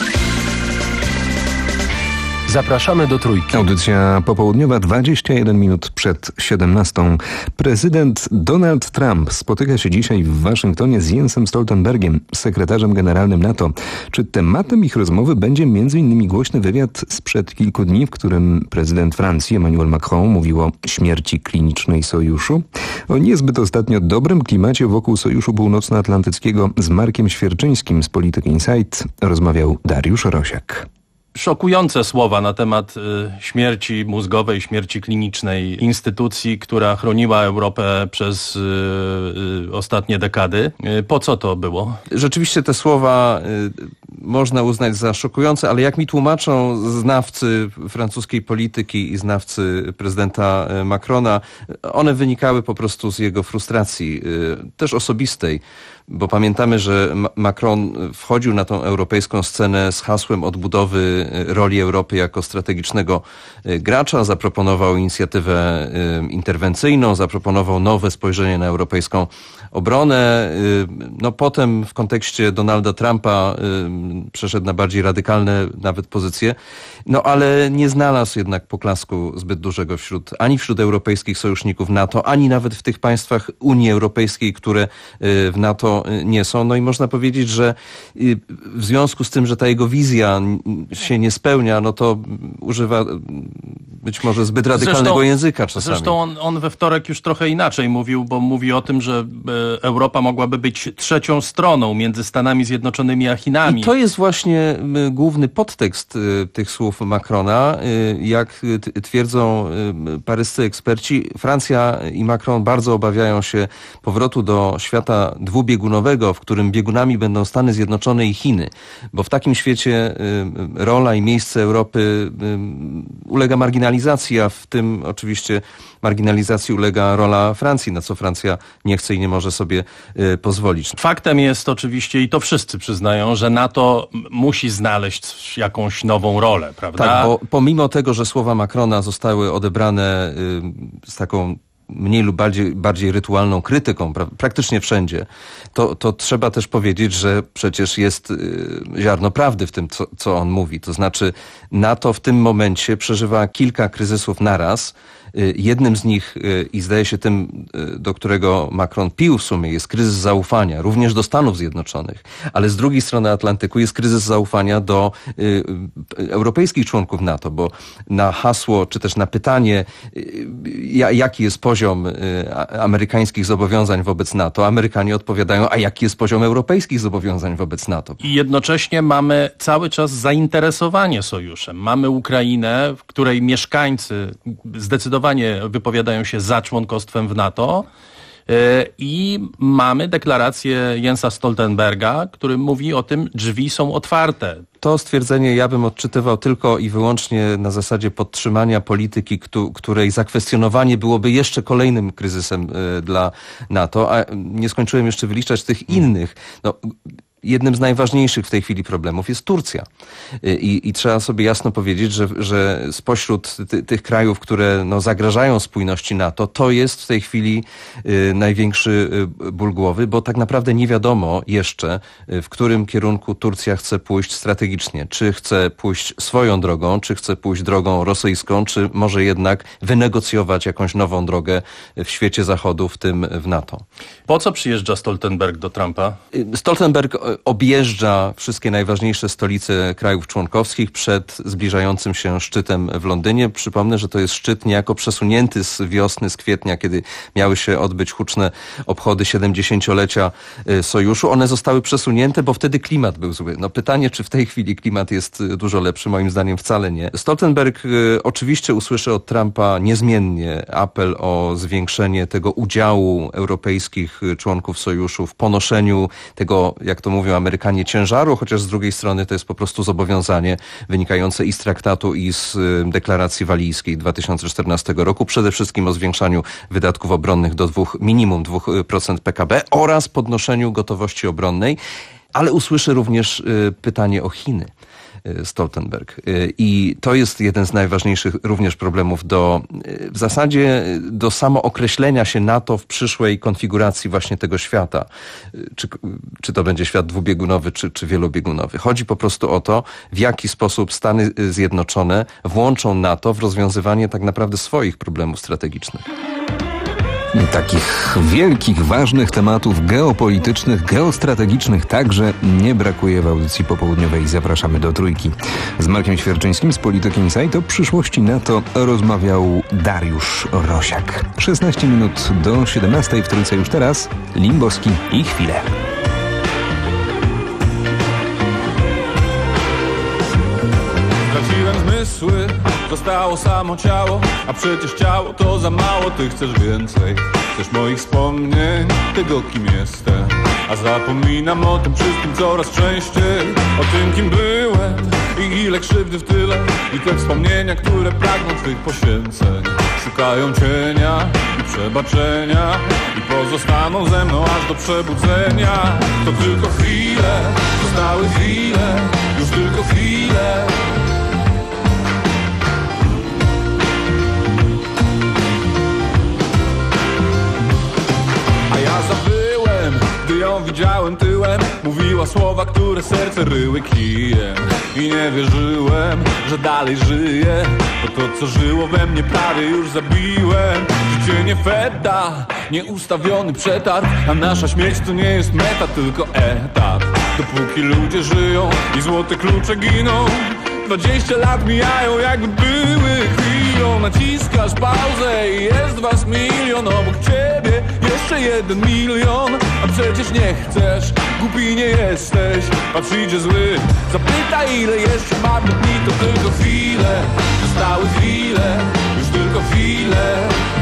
Zapraszamy do Trójki. Audycja popołudniowa, dwadzieścia jeden minut przed siedemnastą. Prezydent Donald Trump spotyka się dzisiaj w Waszyngtonie z Jensem Stoltenbergiem, sekretarzem generalnym NATO. Czy tematem ich rozmowy będzie m.in. głośny wywiad sprzed kilku dni, w którym prezydent Francji Emmanuel Macron mówił o śmierci klinicznej sojuszu? O niezbyt ostatnio dobrym klimacie wokół Sojuszu Północnoatlantyckiego z Markiem Świerczyńskim z Polityki Insight rozmawiał Dariusz Rosiak. Szokujące słowa na temat y, śmierci mózgowej, śmierci klinicznej instytucji, która chroniła Europę przez y, y, ostatnie dekady. Y, po co to było? Rzeczywiście te słowa y, można uznać za szokujące, ale jak mi tłumaczą znawcy francuskiej polityki i znawcy prezydenta Macrona, one wynikały po prostu z jego frustracji, y, też osobistej. Bo pamiętamy, że Macron wchodził na tą europejską scenę z hasłem odbudowy roli Europy jako strategicznego gracza, zaproponował inicjatywę interwencyjną, zaproponował nowe spojrzenie na europejską obronę. No potem w kontekście Donalda Trumpa przeszedł na bardziej radykalne nawet pozycje, no ale nie znalazł jednak poklasku zbyt dużego wśród, ani wśród europejskich sojuszników NATO, ani nawet w tych państwach Unii Europejskiej, które w NATO nie są. No i można powiedzieć, że w związku z tym, że ta jego wizja się nie spełnia, no to używa być może zbyt radykalnego zresztą, języka czasami. Zresztą on, on we wtorek już trochę inaczej mówił, bo mówi o tym, że Europa mogłaby być trzecią stroną między Stanami Zjednoczonymi a Chinami. I to jest właśnie główny podtekst tych słów Macrona. Jak twierdzą paryscy eksperci, Francja i Macron bardzo obawiają się powrotu do świata dwubiegunowego, w którym biegunami będą Stany Zjednoczone i Chiny, bo w takim świecie rola i miejsce Europy ulega marginalizacji, a w tym oczywiście marginalizacji ulega rola Francji, na co Francja nie chce i nie może sobie y, pozwolić. Faktem jest oczywiście, i to wszyscy przyznają, że NATO musi znaleźć jakąś nową rolę, prawda? Tak, bo pomimo tego, że słowa Macrona zostały odebrane y, z taką mniej lub bardziej, bardziej rytualną krytyką, pra, praktycznie wszędzie, to, to trzeba też powiedzieć, że przecież jest y, ziarno prawdy w tym, co, co on mówi. To znaczy NATO w tym momencie przeżywa kilka kryzysów naraz. Jednym z nich, i zdaje się tym, do którego Macron pił w sumie, jest kryzys zaufania, również do Stanów Zjednoczonych, ale z drugiej strony Atlantyku jest kryzys zaufania do y, europejskich członków NATO, bo na hasło, czy też na pytanie, y, jaki jest poziom y, amerykańskich zobowiązań wobec NATO, Amerykanie odpowiadają, a jaki jest poziom europejskich zobowiązań wobec NATO. I jednocześnie mamy cały czas zainteresowanie sojuszem. Mamy Ukrainę, w której mieszkańcy zdecydowanie wypowiadają się za członkostwem w NATO i mamy deklarację Jensa Stoltenberga, który mówi o tym, drzwi są otwarte. To stwierdzenie ja bym odczytywał tylko i wyłącznie na zasadzie podtrzymania polityki, której zakwestionowanie byłoby jeszcze kolejnym kryzysem dla NATO, a nie skończyłem jeszcze wyliczać tych innych. No, jednym z najważniejszych w tej chwili problemów jest Turcja. I, i trzeba sobie jasno powiedzieć, że, że spośród ty, tych krajów, które no, zagrażają spójności NATO, to jest w tej chwili y, największy y, ból głowy, bo tak naprawdę nie wiadomo jeszcze, y, w którym kierunku Turcja chce pójść strategicznie. Czy chce pójść swoją drogą, czy chce pójść drogą rosyjską, czy może jednak wynegocjować jakąś nową drogę w świecie Zachodu, w tym w NATO. Po co przyjeżdża Stoltenberg do Trumpa? Stoltenberg objeżdża wszystkie najważniejsze stolice krajów członkowskich przed zbliżającym się szczytem w Londynie. Przypomnę, że to jest szczyt niejako przesunięty z wiosny, z kwietnia, kiedy miały się odbyć huczne obchody siedemdziesięciolecia sojuszu. One zostały przesunięte, bo wtedy klimat był zły. No pytanie, czy w tej chwili klimat jest dużo lepszy? Moim zdaniem wcale nie. Stoltenberg oczywiście usłyszy od Trumpa niezmiennie apel o zwiększenie tego udziału europejskich członków sojuszu w ponoszeniu tego, jak to mówią Amerykanie, ciężaru, chociaż z drugiej strony to jest po prostu zobowiązanie wynikające i z traktatu, i z deklaracji walijskiej dwa tysiące czternastego roku, przede wszystkim o zwiększaniu wydatków obronnych do dwóch, minimum dwa procent P K B oraz podnoszeniu gotowości obronnej, ale usłyszy również pytanie o Chiny. Stoltenberg. I to jest jeden z najważniejszych również problemów do, w zasadzie do samookreślenia się NATO w przyszłej konfiguracji właśnie tego świata. Czy, czy to będzie świat dwubiegunowy, czy, czy wielobiegunowy. Chodzi po prostu o to, w jaki sposób Stany Zjednoczone włączą NATO w rozwiązywanie tak naprawdę swoich problemów strategicznych. Takich wielkich, ważnych tematów geopolitycznych, geostrategicznych także nie brakuje w audycji popołudniowej. Zapraszamy do Trójki. Z Markiem Świerczyńskim z Polityki Insight o przyszłości NATO rozmawiał Dariusz Rosiak. szesnaście minut do siedemnastej w Trójce już teraz. Limbowski i chwilę. Straciłem zmysły, zostało samo ciało, a przecież ciało to za mało, ty chcesz więcej. Chcesz moich wspomnień, tego kim jestem, a zapominam o tym wszystkim coraz częściej. O tym kim byłem i ile krzywdy w tyle, i te wspomnienia, które pragną twych poświęceń. Szukają cienia i przebaczenia i pozostaną ze mną aż do przebudzenia. To tylko chwile, zostały chwile, już tylko chwile. A ja zabyłem, gdy ją widziałem tyłem. Mówiła Słowa, słowa, które serce ryły kijem. I nie wierzyłem, że dalej żyję, bo to co żyło we mnie prawie już zabiłem. Życie nie feta, nieustawiony przetarg, a nasza śmierć to nie jest meta, tylko etap. Dopóki ludzie żyją i złote klucze giną, dwadzieścia lat mijają jakby były chwilą. Naciskasz pauzę i jest was milion, obok ciebie jeszcze jeden milion. A przecież nie chcesz, głupi nie jesteś, a przyjdzie zły, zapytaj ile jeszcze marnych dni. To tylko chwile, zostały chwile, już tylko chwile.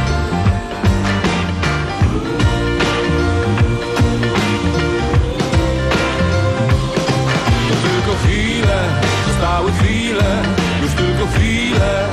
To tylko chwile, zostały chwile, już tylko chwile.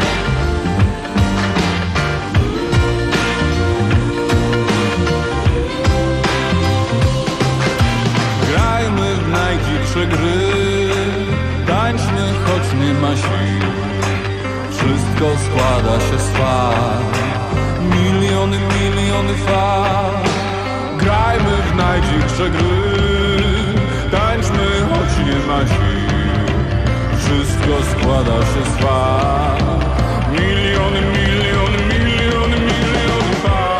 Grajmy w najdziksze gry, tańczmy choć nie ma sił. Wszystko składa się z fal, miliony, miliony fal. Grajmy w najdziksze gry, tańczmy choć nie ma sił. Wszystko składa się z fal, miliony, miliony, miliony, miliony fal.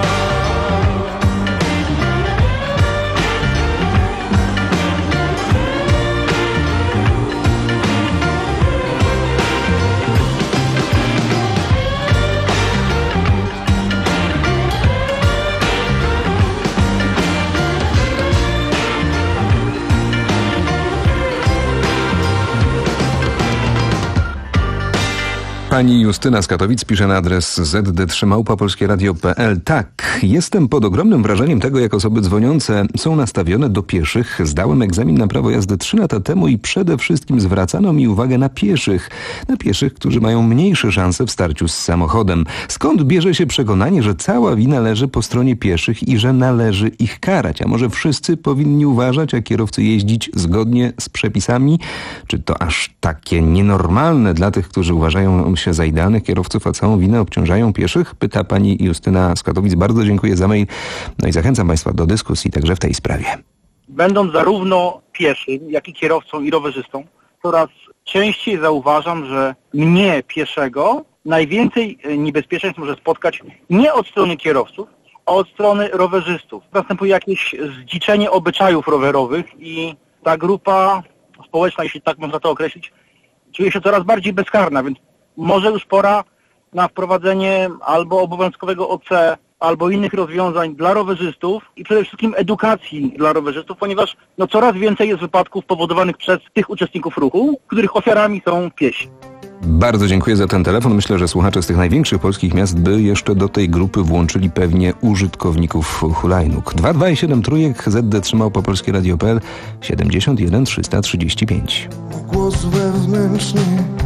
Pani Justyna z Katowic pisze na adres z d trzy małpa polskie radio kropka p l. Tak, jestem pod ogromnym wrażeniem tego, jak osoby dzwoniące są nastawione do pieszych. Zdałem egzamin na prawo jazdy trzy lata temu i przede wszystkim zwracano mi uwagę na pieszych. Na pieszych, którzy mają mniejsze szanse w starciu z samochodem. Skąd bierze się przekonanie, że cała wina leży po stronie pieszych i że należy ich karać? A może wszyscy powinni uważać, a kierowcy jeździć zgodnie z przepisami? Czy to aż takie nienormalne dla tych, którzy uważają się za idealnych kierowców, a całą winę obciążają pieszych? Pyta pani Justyna z Katowic. Bardzo dziękuję za mail. No i zachęcam państwa do dyskusji także w tej sprawie. Będąc zarówno pieszym, jak i kierowcą i rowerzystą, coraz częściej zauważam, że mnie, pieszego, najwięcej niebezpieczeństw może spotkać nie od strony kierowców, a od strony rowerzystów. Następuje jakieś zdziczenie obyczajów rowerowych i ta grupa społeczna, jeśli tak można to określić, czuje się coraz bardziej bezkarna, więc może już pora na wprowadzenie albo obowiązkowego O C, albo innych rozwiązań dla rowerzystów i przede wszystkim edukacji dla rowerzystów, ponieważ no, coraz więcej jest wypadków powodowanych przez tych uczestników ruchu, których ofiarami są piesi. Bardzo dziękuję za ten telefon. Myślę, że słuchacze z tych największych polskich miast by jeszcze do tej grupy włączyli pewnie użytkowników hulajnóg. dwa dwa i siedem trójek Z D trzy małpa polskie radio kropka p l siedemdziesiąt jeden trzysta trzydzieści pięć. Głos wewnętrzny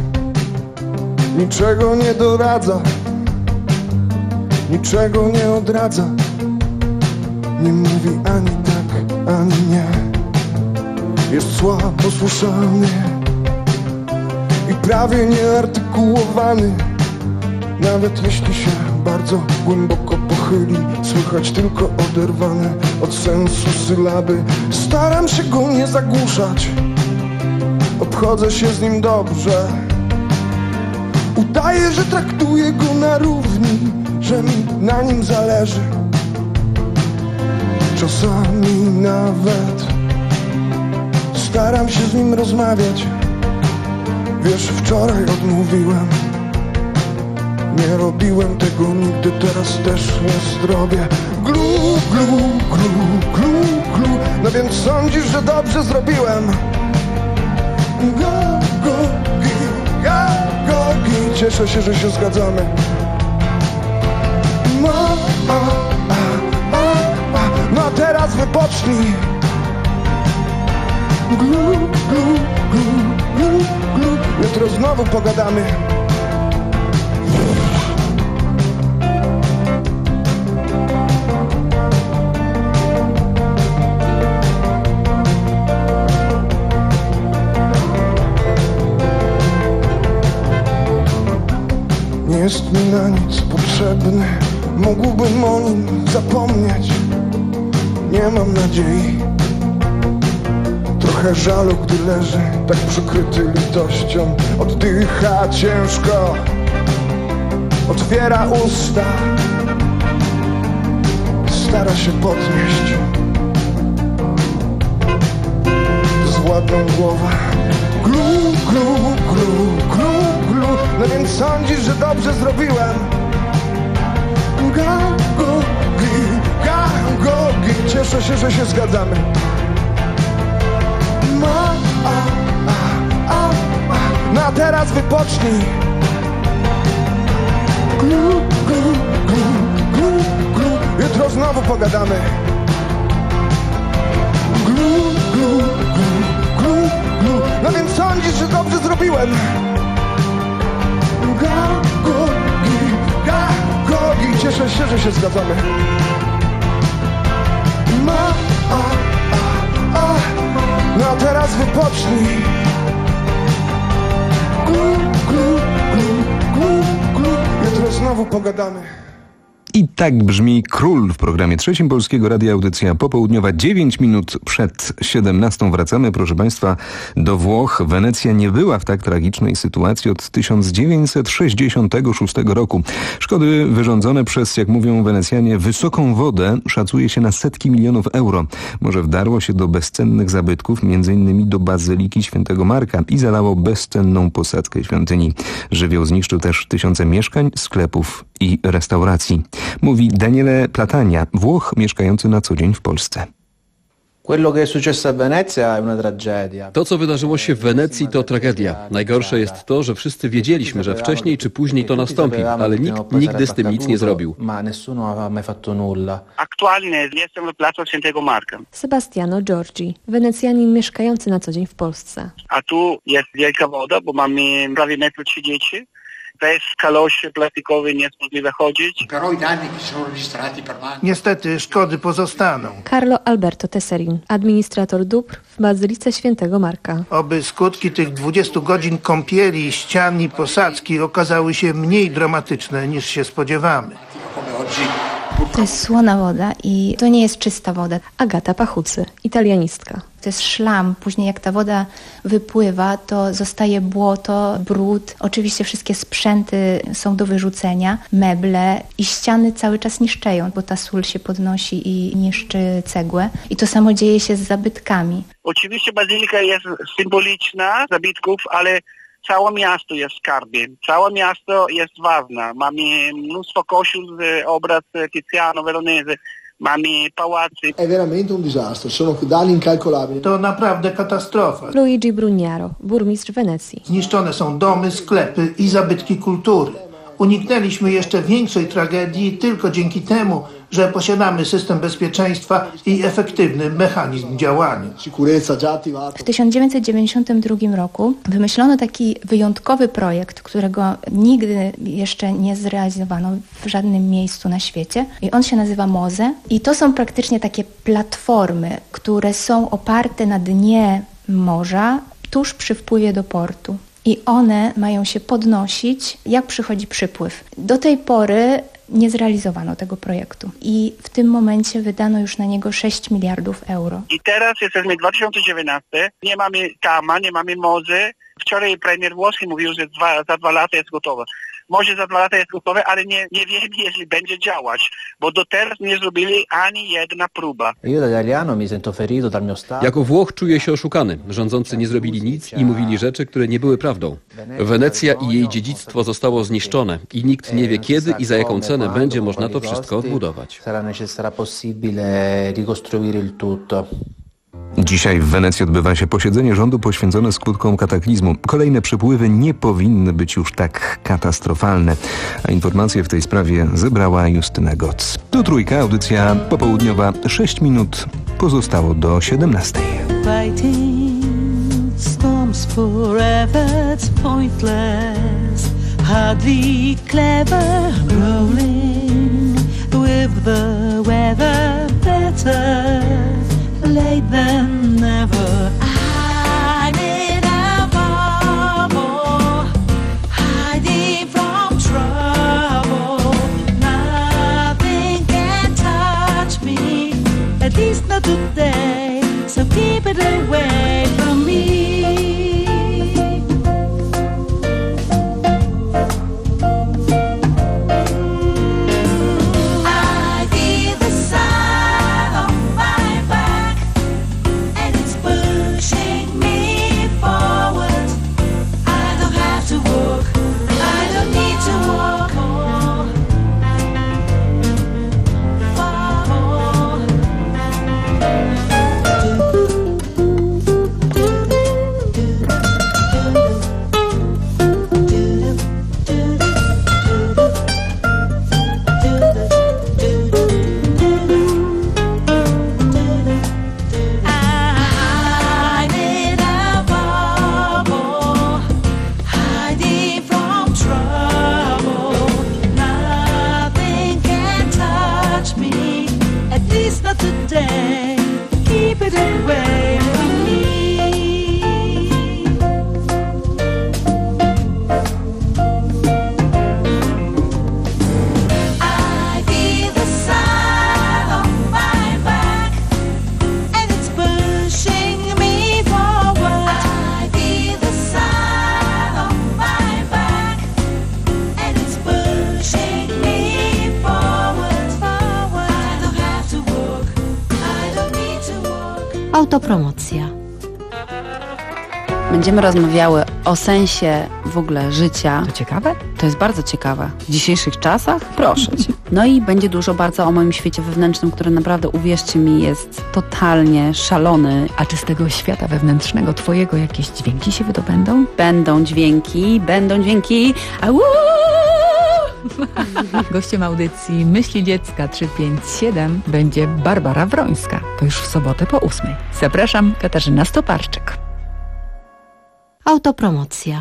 niczego nie doradza, niczego nie odradza, nie mówi ani tak, ani nie. Jest słabo posłyszany i prawie nieartykułowany. Nawet jeśli się bardzo głęboko pochyli, słychać tylko oderwane od sensu sylaby. Staram się go nie zagłuszać, obchodzę się z nim dobrze. Udaję, że traktuję go na równi, że mi na nim zależy. Czasami nawet staram się z nim rozmawiać. Wiesz, wczoraj odmówiłem, nie robiłem tego nigdy, teraz też nie zrobię. Glu, glu, glu, glu, glu. No więc sądzisz, że dobrze zrobiłem? Go, go, gi, ga, go, gi. Cieszę się, że się zgadzamy. No, a, a, a, a. No a teraz wypocznij. Glu, glu, glu, glu, glu. Jutro znowu pogadamy. Nie jest mi na nic potrzebny, mógłbym o nim zapomnieć. Nie mam nadziei, trochę żalu, gdy leży tak przykryty litością. Oddycha ciężko, otwiera usta, stara się podnieść bezwładną głowę. Glu, glu, glu, glu, glu. No więc sądzisz, że dobrze zrobiłem? Ga, go, gi, ga, go, gi. Cieszę się, że się zgadzamy. Ma, a, a, a, a. No a teraz wypocznij. Glu, glu, glu, glu, glu. Jutro znowu pogadamy. Glu, glu, glu, glu, glu. No więc sądzisz, że dobrze zrobiłem? Ga, go, gi, ga, go, gi. Cieszę się, że się zgadzamy. Ma, a, a, a. No a teraz wypocznij. Glu, glu, glu, glu, glu. Jutro znowu pogadamy. I tak brzmi Król w programie Trzecim Polskiego Radia, audycja popołudniowa, dziewięć minut przed siedemnastą. Wracamy, proszę Państwa, do Włoch. Wenecja nie była w tak tragicznej sytuacji od tysiąc dziewięćset sześćdziesiątego szóstego roku. Szkody wyrządzone przez, jak mówią Wenecjanie, wysoką wodę szacuje się na setki milionów euro. Morze wdarło się do bezcennych zabytków, między innymi do Bazyliki Świętego Marka i zalało bezcenną posadzkę świątyni. Żywioł zniszczył też tysiące mieszkań, sklepów i restauracji. Mówi Daniele Platania, Włoch mieszkający na co dzień w Polsce. To, co wydarzyło się w Wenecji, to tragedia. Najgorsze jest to, że wszyscy wiedzieliśmy, że wcześniej czy później to nastąpi, ale nikt nigdy z tym nic nie zrobił. Aktualnie jestem w placu Świętego Marka. Sebastiano Giorgi, Wenecjanin mieszkający na co dzień w Polsce. A tu jest wielka woda, bo mamy prawie metr trzydzieści. Bez kaloszy plastikowej nie jest możliwe chodzić. Niestety szkody pozostaną. Carlo Alberto Tesserin, administrator dóbr w Bazylice Świętego Marka. Oby skutki tych dwudziestu godzin kąpieli, ścian i posadzki okazały się mniej dramatyczne niż się spodziewamy. To jest słona woda i to nie jest czysta woda. Agata Pachucy, italianistka. To jest szlam. Później jak ta woda wypływa, to zostaje błoto, brud. Oczywiście wszystkie sprzęty są do wyrzucenia, meble i ściany cały czas niszczeją, bo ta sól się podnosi i niszczy cegłę. I to samo dzieje się z zabytkami. Oczywiście bazylika jest symboliczna zabytków, ale całe miasto jest w skarbie. Całe miasto jest ważne. Mamy mnóstwo kościół z obraz Tiziano Veronese. Mamy pałacy. È veramente un disastro, sono danni incalcolabili. To naprawdę katastrofa. Luigi Brugnaro, burmistrz Wenecji. Zniszczone są domy, sklepy i zabytki kultury. Uniknęliśmy jeszcze większej tragedii tylko dzięki temu, że posiadamy system bezpieczeństwa i efektywny mechanizm działania. W tysiąc dziewięćset dziewięćdziesiątym drugim roku wymyślono taki wyjątkowy projekt, którego nigdy jeszcze nie zrealizowano w żadnym miejscu na świecie. I on się nazywa MOZE. I to są praktycznie takie platformy, które są oparte na dnie morza tuż przy wpływie do portu. I one mają się podnosić, jak przychodzi przypływ. Do tej pory nie zrealizowano tego projektu i w tym momencie wydano już na niego sześć miliardów euro. I teraz jesteśmy w dwa tysiące dziewiętnastym, nie mamy Tama, nie mamy Mozy. Wczoraj premier włoski mówił, że dwa, za dwa lata jest gotowe. Może za dwa lata jest gotowe, ale nie, nie wiem, jeśli będzie działać, bo do teraz nie zrobili ani jedna próba. Jako Włoch czuję się oszukany. Rządzący nie zrobili nic i mówili rzeczy, które nie były prawdą. Wenecja i jej dziedzictwo zostało zniszczone i nikt nie wie kiedy i za jaką cenę będzie można to wszystko odbudować. Dzisiaj w Wenecji odbywa się posiedzenie rządu poświęcone skutkom kataklizmu. Kolejne przepływy nie powinny być już tak katastrofalne. A informacje w tej sprawie zebrała Justyna Goc. Tu Trójka, audycja popołudniowa, sześć minut pozostało do siedemnastej. Storms forever, it's pointless, hardly clever, rolling with the weather better. Late than never. I need a bubble, hiding from trouble. Nothing can touch me, at least not today. So keep it away. Autopromocja. Będziemy rozmawiały o sensie w ogóle życia. To ciekawe? To jest bardzo ciekawe. W dzisiejszych czasach? Proszę cię. No i będzie dużo bardzo o moim świecie wewnętrznym, który naprawdę, uwierzcie mi, jest totalnie szalony. A czy z tego świata wewnętrznego twojego jakieś dźwięki się wydobędą? Będą dźwięki, będą dźwięki. Au! Gościem audycji Myśli Dziecka trzysta pięćdziesiąt siedem będzie Barbara Wrońska. To już w sobotę po ósmej. Zapraszam, Katarzyna Stoparczyk. Autopromocja.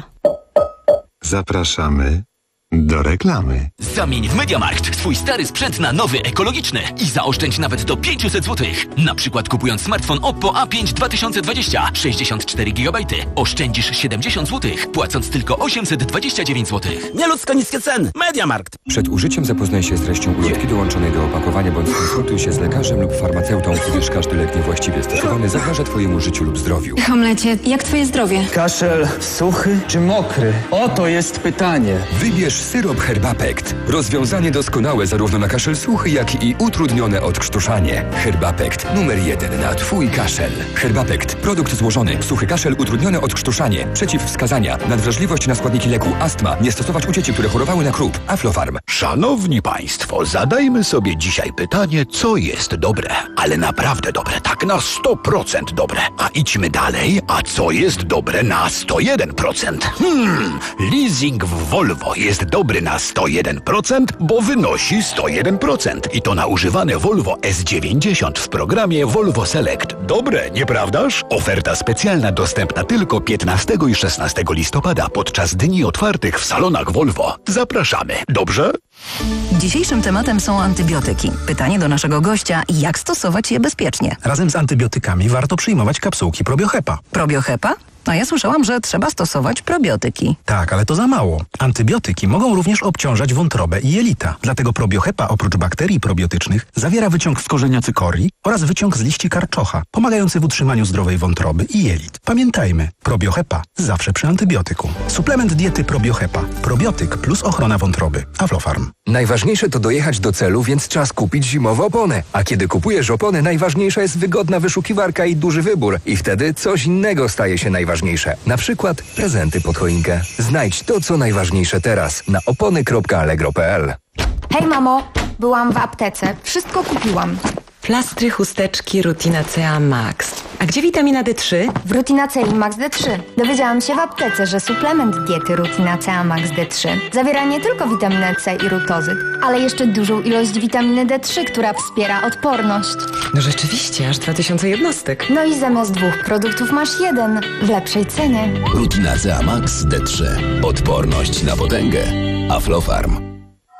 Zapraszamy do reklamy. Zamień w MediaMarkt swój stary sprzęt na nowy, ekologiczny i zaoszczędź nawet do pięćset złotych. Na przykład kupując smartfon Oppo A pięć dwa tysiące dwadzieścia, sześćdziesiąt cztery gigabajty, oszczędzisz siedemdziesiąt złotych, płacąc tylko osiemset dwadzieścia dziewięć złotych. Nieludzko niskie ceny. MediaMarkt. Przed użyciem zapoznaj się z treścią ulotki dołączonej do opakowania bądź skonsultuj się z lekarzem lub farmaceutą, gdyż każdy lek niewłaściwie stosowany zagraża twojemu życiu lub zdrowiu. Hamlecie, jak twoje zdrowie? Kaszel suchy czy mokry? Oto jest pytanie. Wybierz syrop Herbapekt. Rozwiązanie doskonałe zarówno na kaszel suchy, jak i utrudnione odkrztuszanie. Herbapekt. Numer jeden na twój kaszel. Herbapekt. Produkt złożony. Suchy kaszel, utrudnione odkrztuszanie. Przeciwwskazania. Nadwrażliwość na składniki leku. Astma. Nie stosować u dzieci, które chorowały na krup. Aflofarm. Szanowni Państwo, zadajmy sobie dzisiaj pytanie, co jest dobre, ale naprawdę dobre, tak na sto procent dobre. A idźmy dalej, a co jest dobre na sto jeden procent? Hmm, leasing w Volvo jest dobry na sto jeden procent, bo wynosi sto jeden procent. I to na używane Volvo S dziewięćdziesiąt w programie Volvo Select. Dobre, nieprawdaż? Oferta specjalna dostępna tylko piętnastego i szesnastego listopada podczas dni otwartych w salonach Volvo. Zapraszamy, dobrze? Dzisiejszym tematem są antybiotyki. Pytanie do naszego gościa, jak stosować je bezpiecznie? Razem z antybiotykami warto przyjmować kapsułki Probiohepa. Probiohepa? A ja słyszałam, że trzeba stosować probiotyki. Tak, ale to za mało. Antybiotyki mogą również obciążać wątrobę i jelita. Dlatego Probiohepa oprócz bakterii probiotycznych zawiera wyciąg z korzenia cykorii oraz wyciąg z liści karczocha, pomagający w utrzymaniu zdrowej wątroby i jelit. Pamiętajmy, Probiohepa zawsze przy antybiotyku. Suplement diety Probiohepa. Probiotyk plus ochrona wątroby. Aflofarm. Najważniejsze to dojechać do celu, więc czas kupić zimowe opony. A kiedy kupujesz opony, najważniejsza jest wygodna wyszukiwarka i duży wybór. I wtedy coś innego staje się najważniejsze. Na przykład prezenty pod choinkę. Znajdź to, co najważniejsze teraz na opony kropka allegro kropka p l. Hej mamo, byłam w aptece. Wszystko kupiłam. Plastry, chusteczki, Rutina C A Max. A gdzie witamina D trzy? W Rutina C I Max D trzy. Dowiedziałam się w aptece, że suplement diety Rutina C A Max D trzy zawiera nie tylko witaminę C i rutozyt, ale jeszcze dużą ilość witaminy D trzy, która wspiera odporność. No rzeczywiście, aż dwa tysiące jednostek. No i zamiast dwóch produktów masz jeden w lepszej cenie. Rutina C A Max D trzy. Odporność na potęgę. Aflofarm.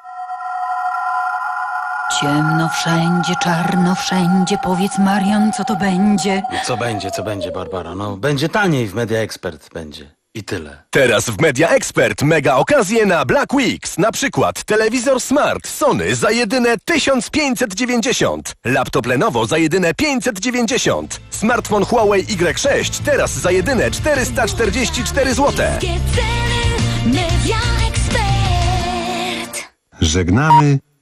Ciemno wszędzie, czarno wszędzie. Powiedz, Marian, co to będzie? Co będzie, co będzie, Barbara? No, będzie taniej w Media Expert, będzie. I tyle. Teraz w Media Expert mega okazje na Black Weeks. Na przykład telewizor Smart Sony za jedyne tysiąc pięćset dziewięćdziesiąt. Laptop Lenovo za jedyne pięćset dziewięćdziesiąt. Smartfon Huawei Y sześć teraz za jedyne czterysta czterdzieści cztery złote. Żegnamy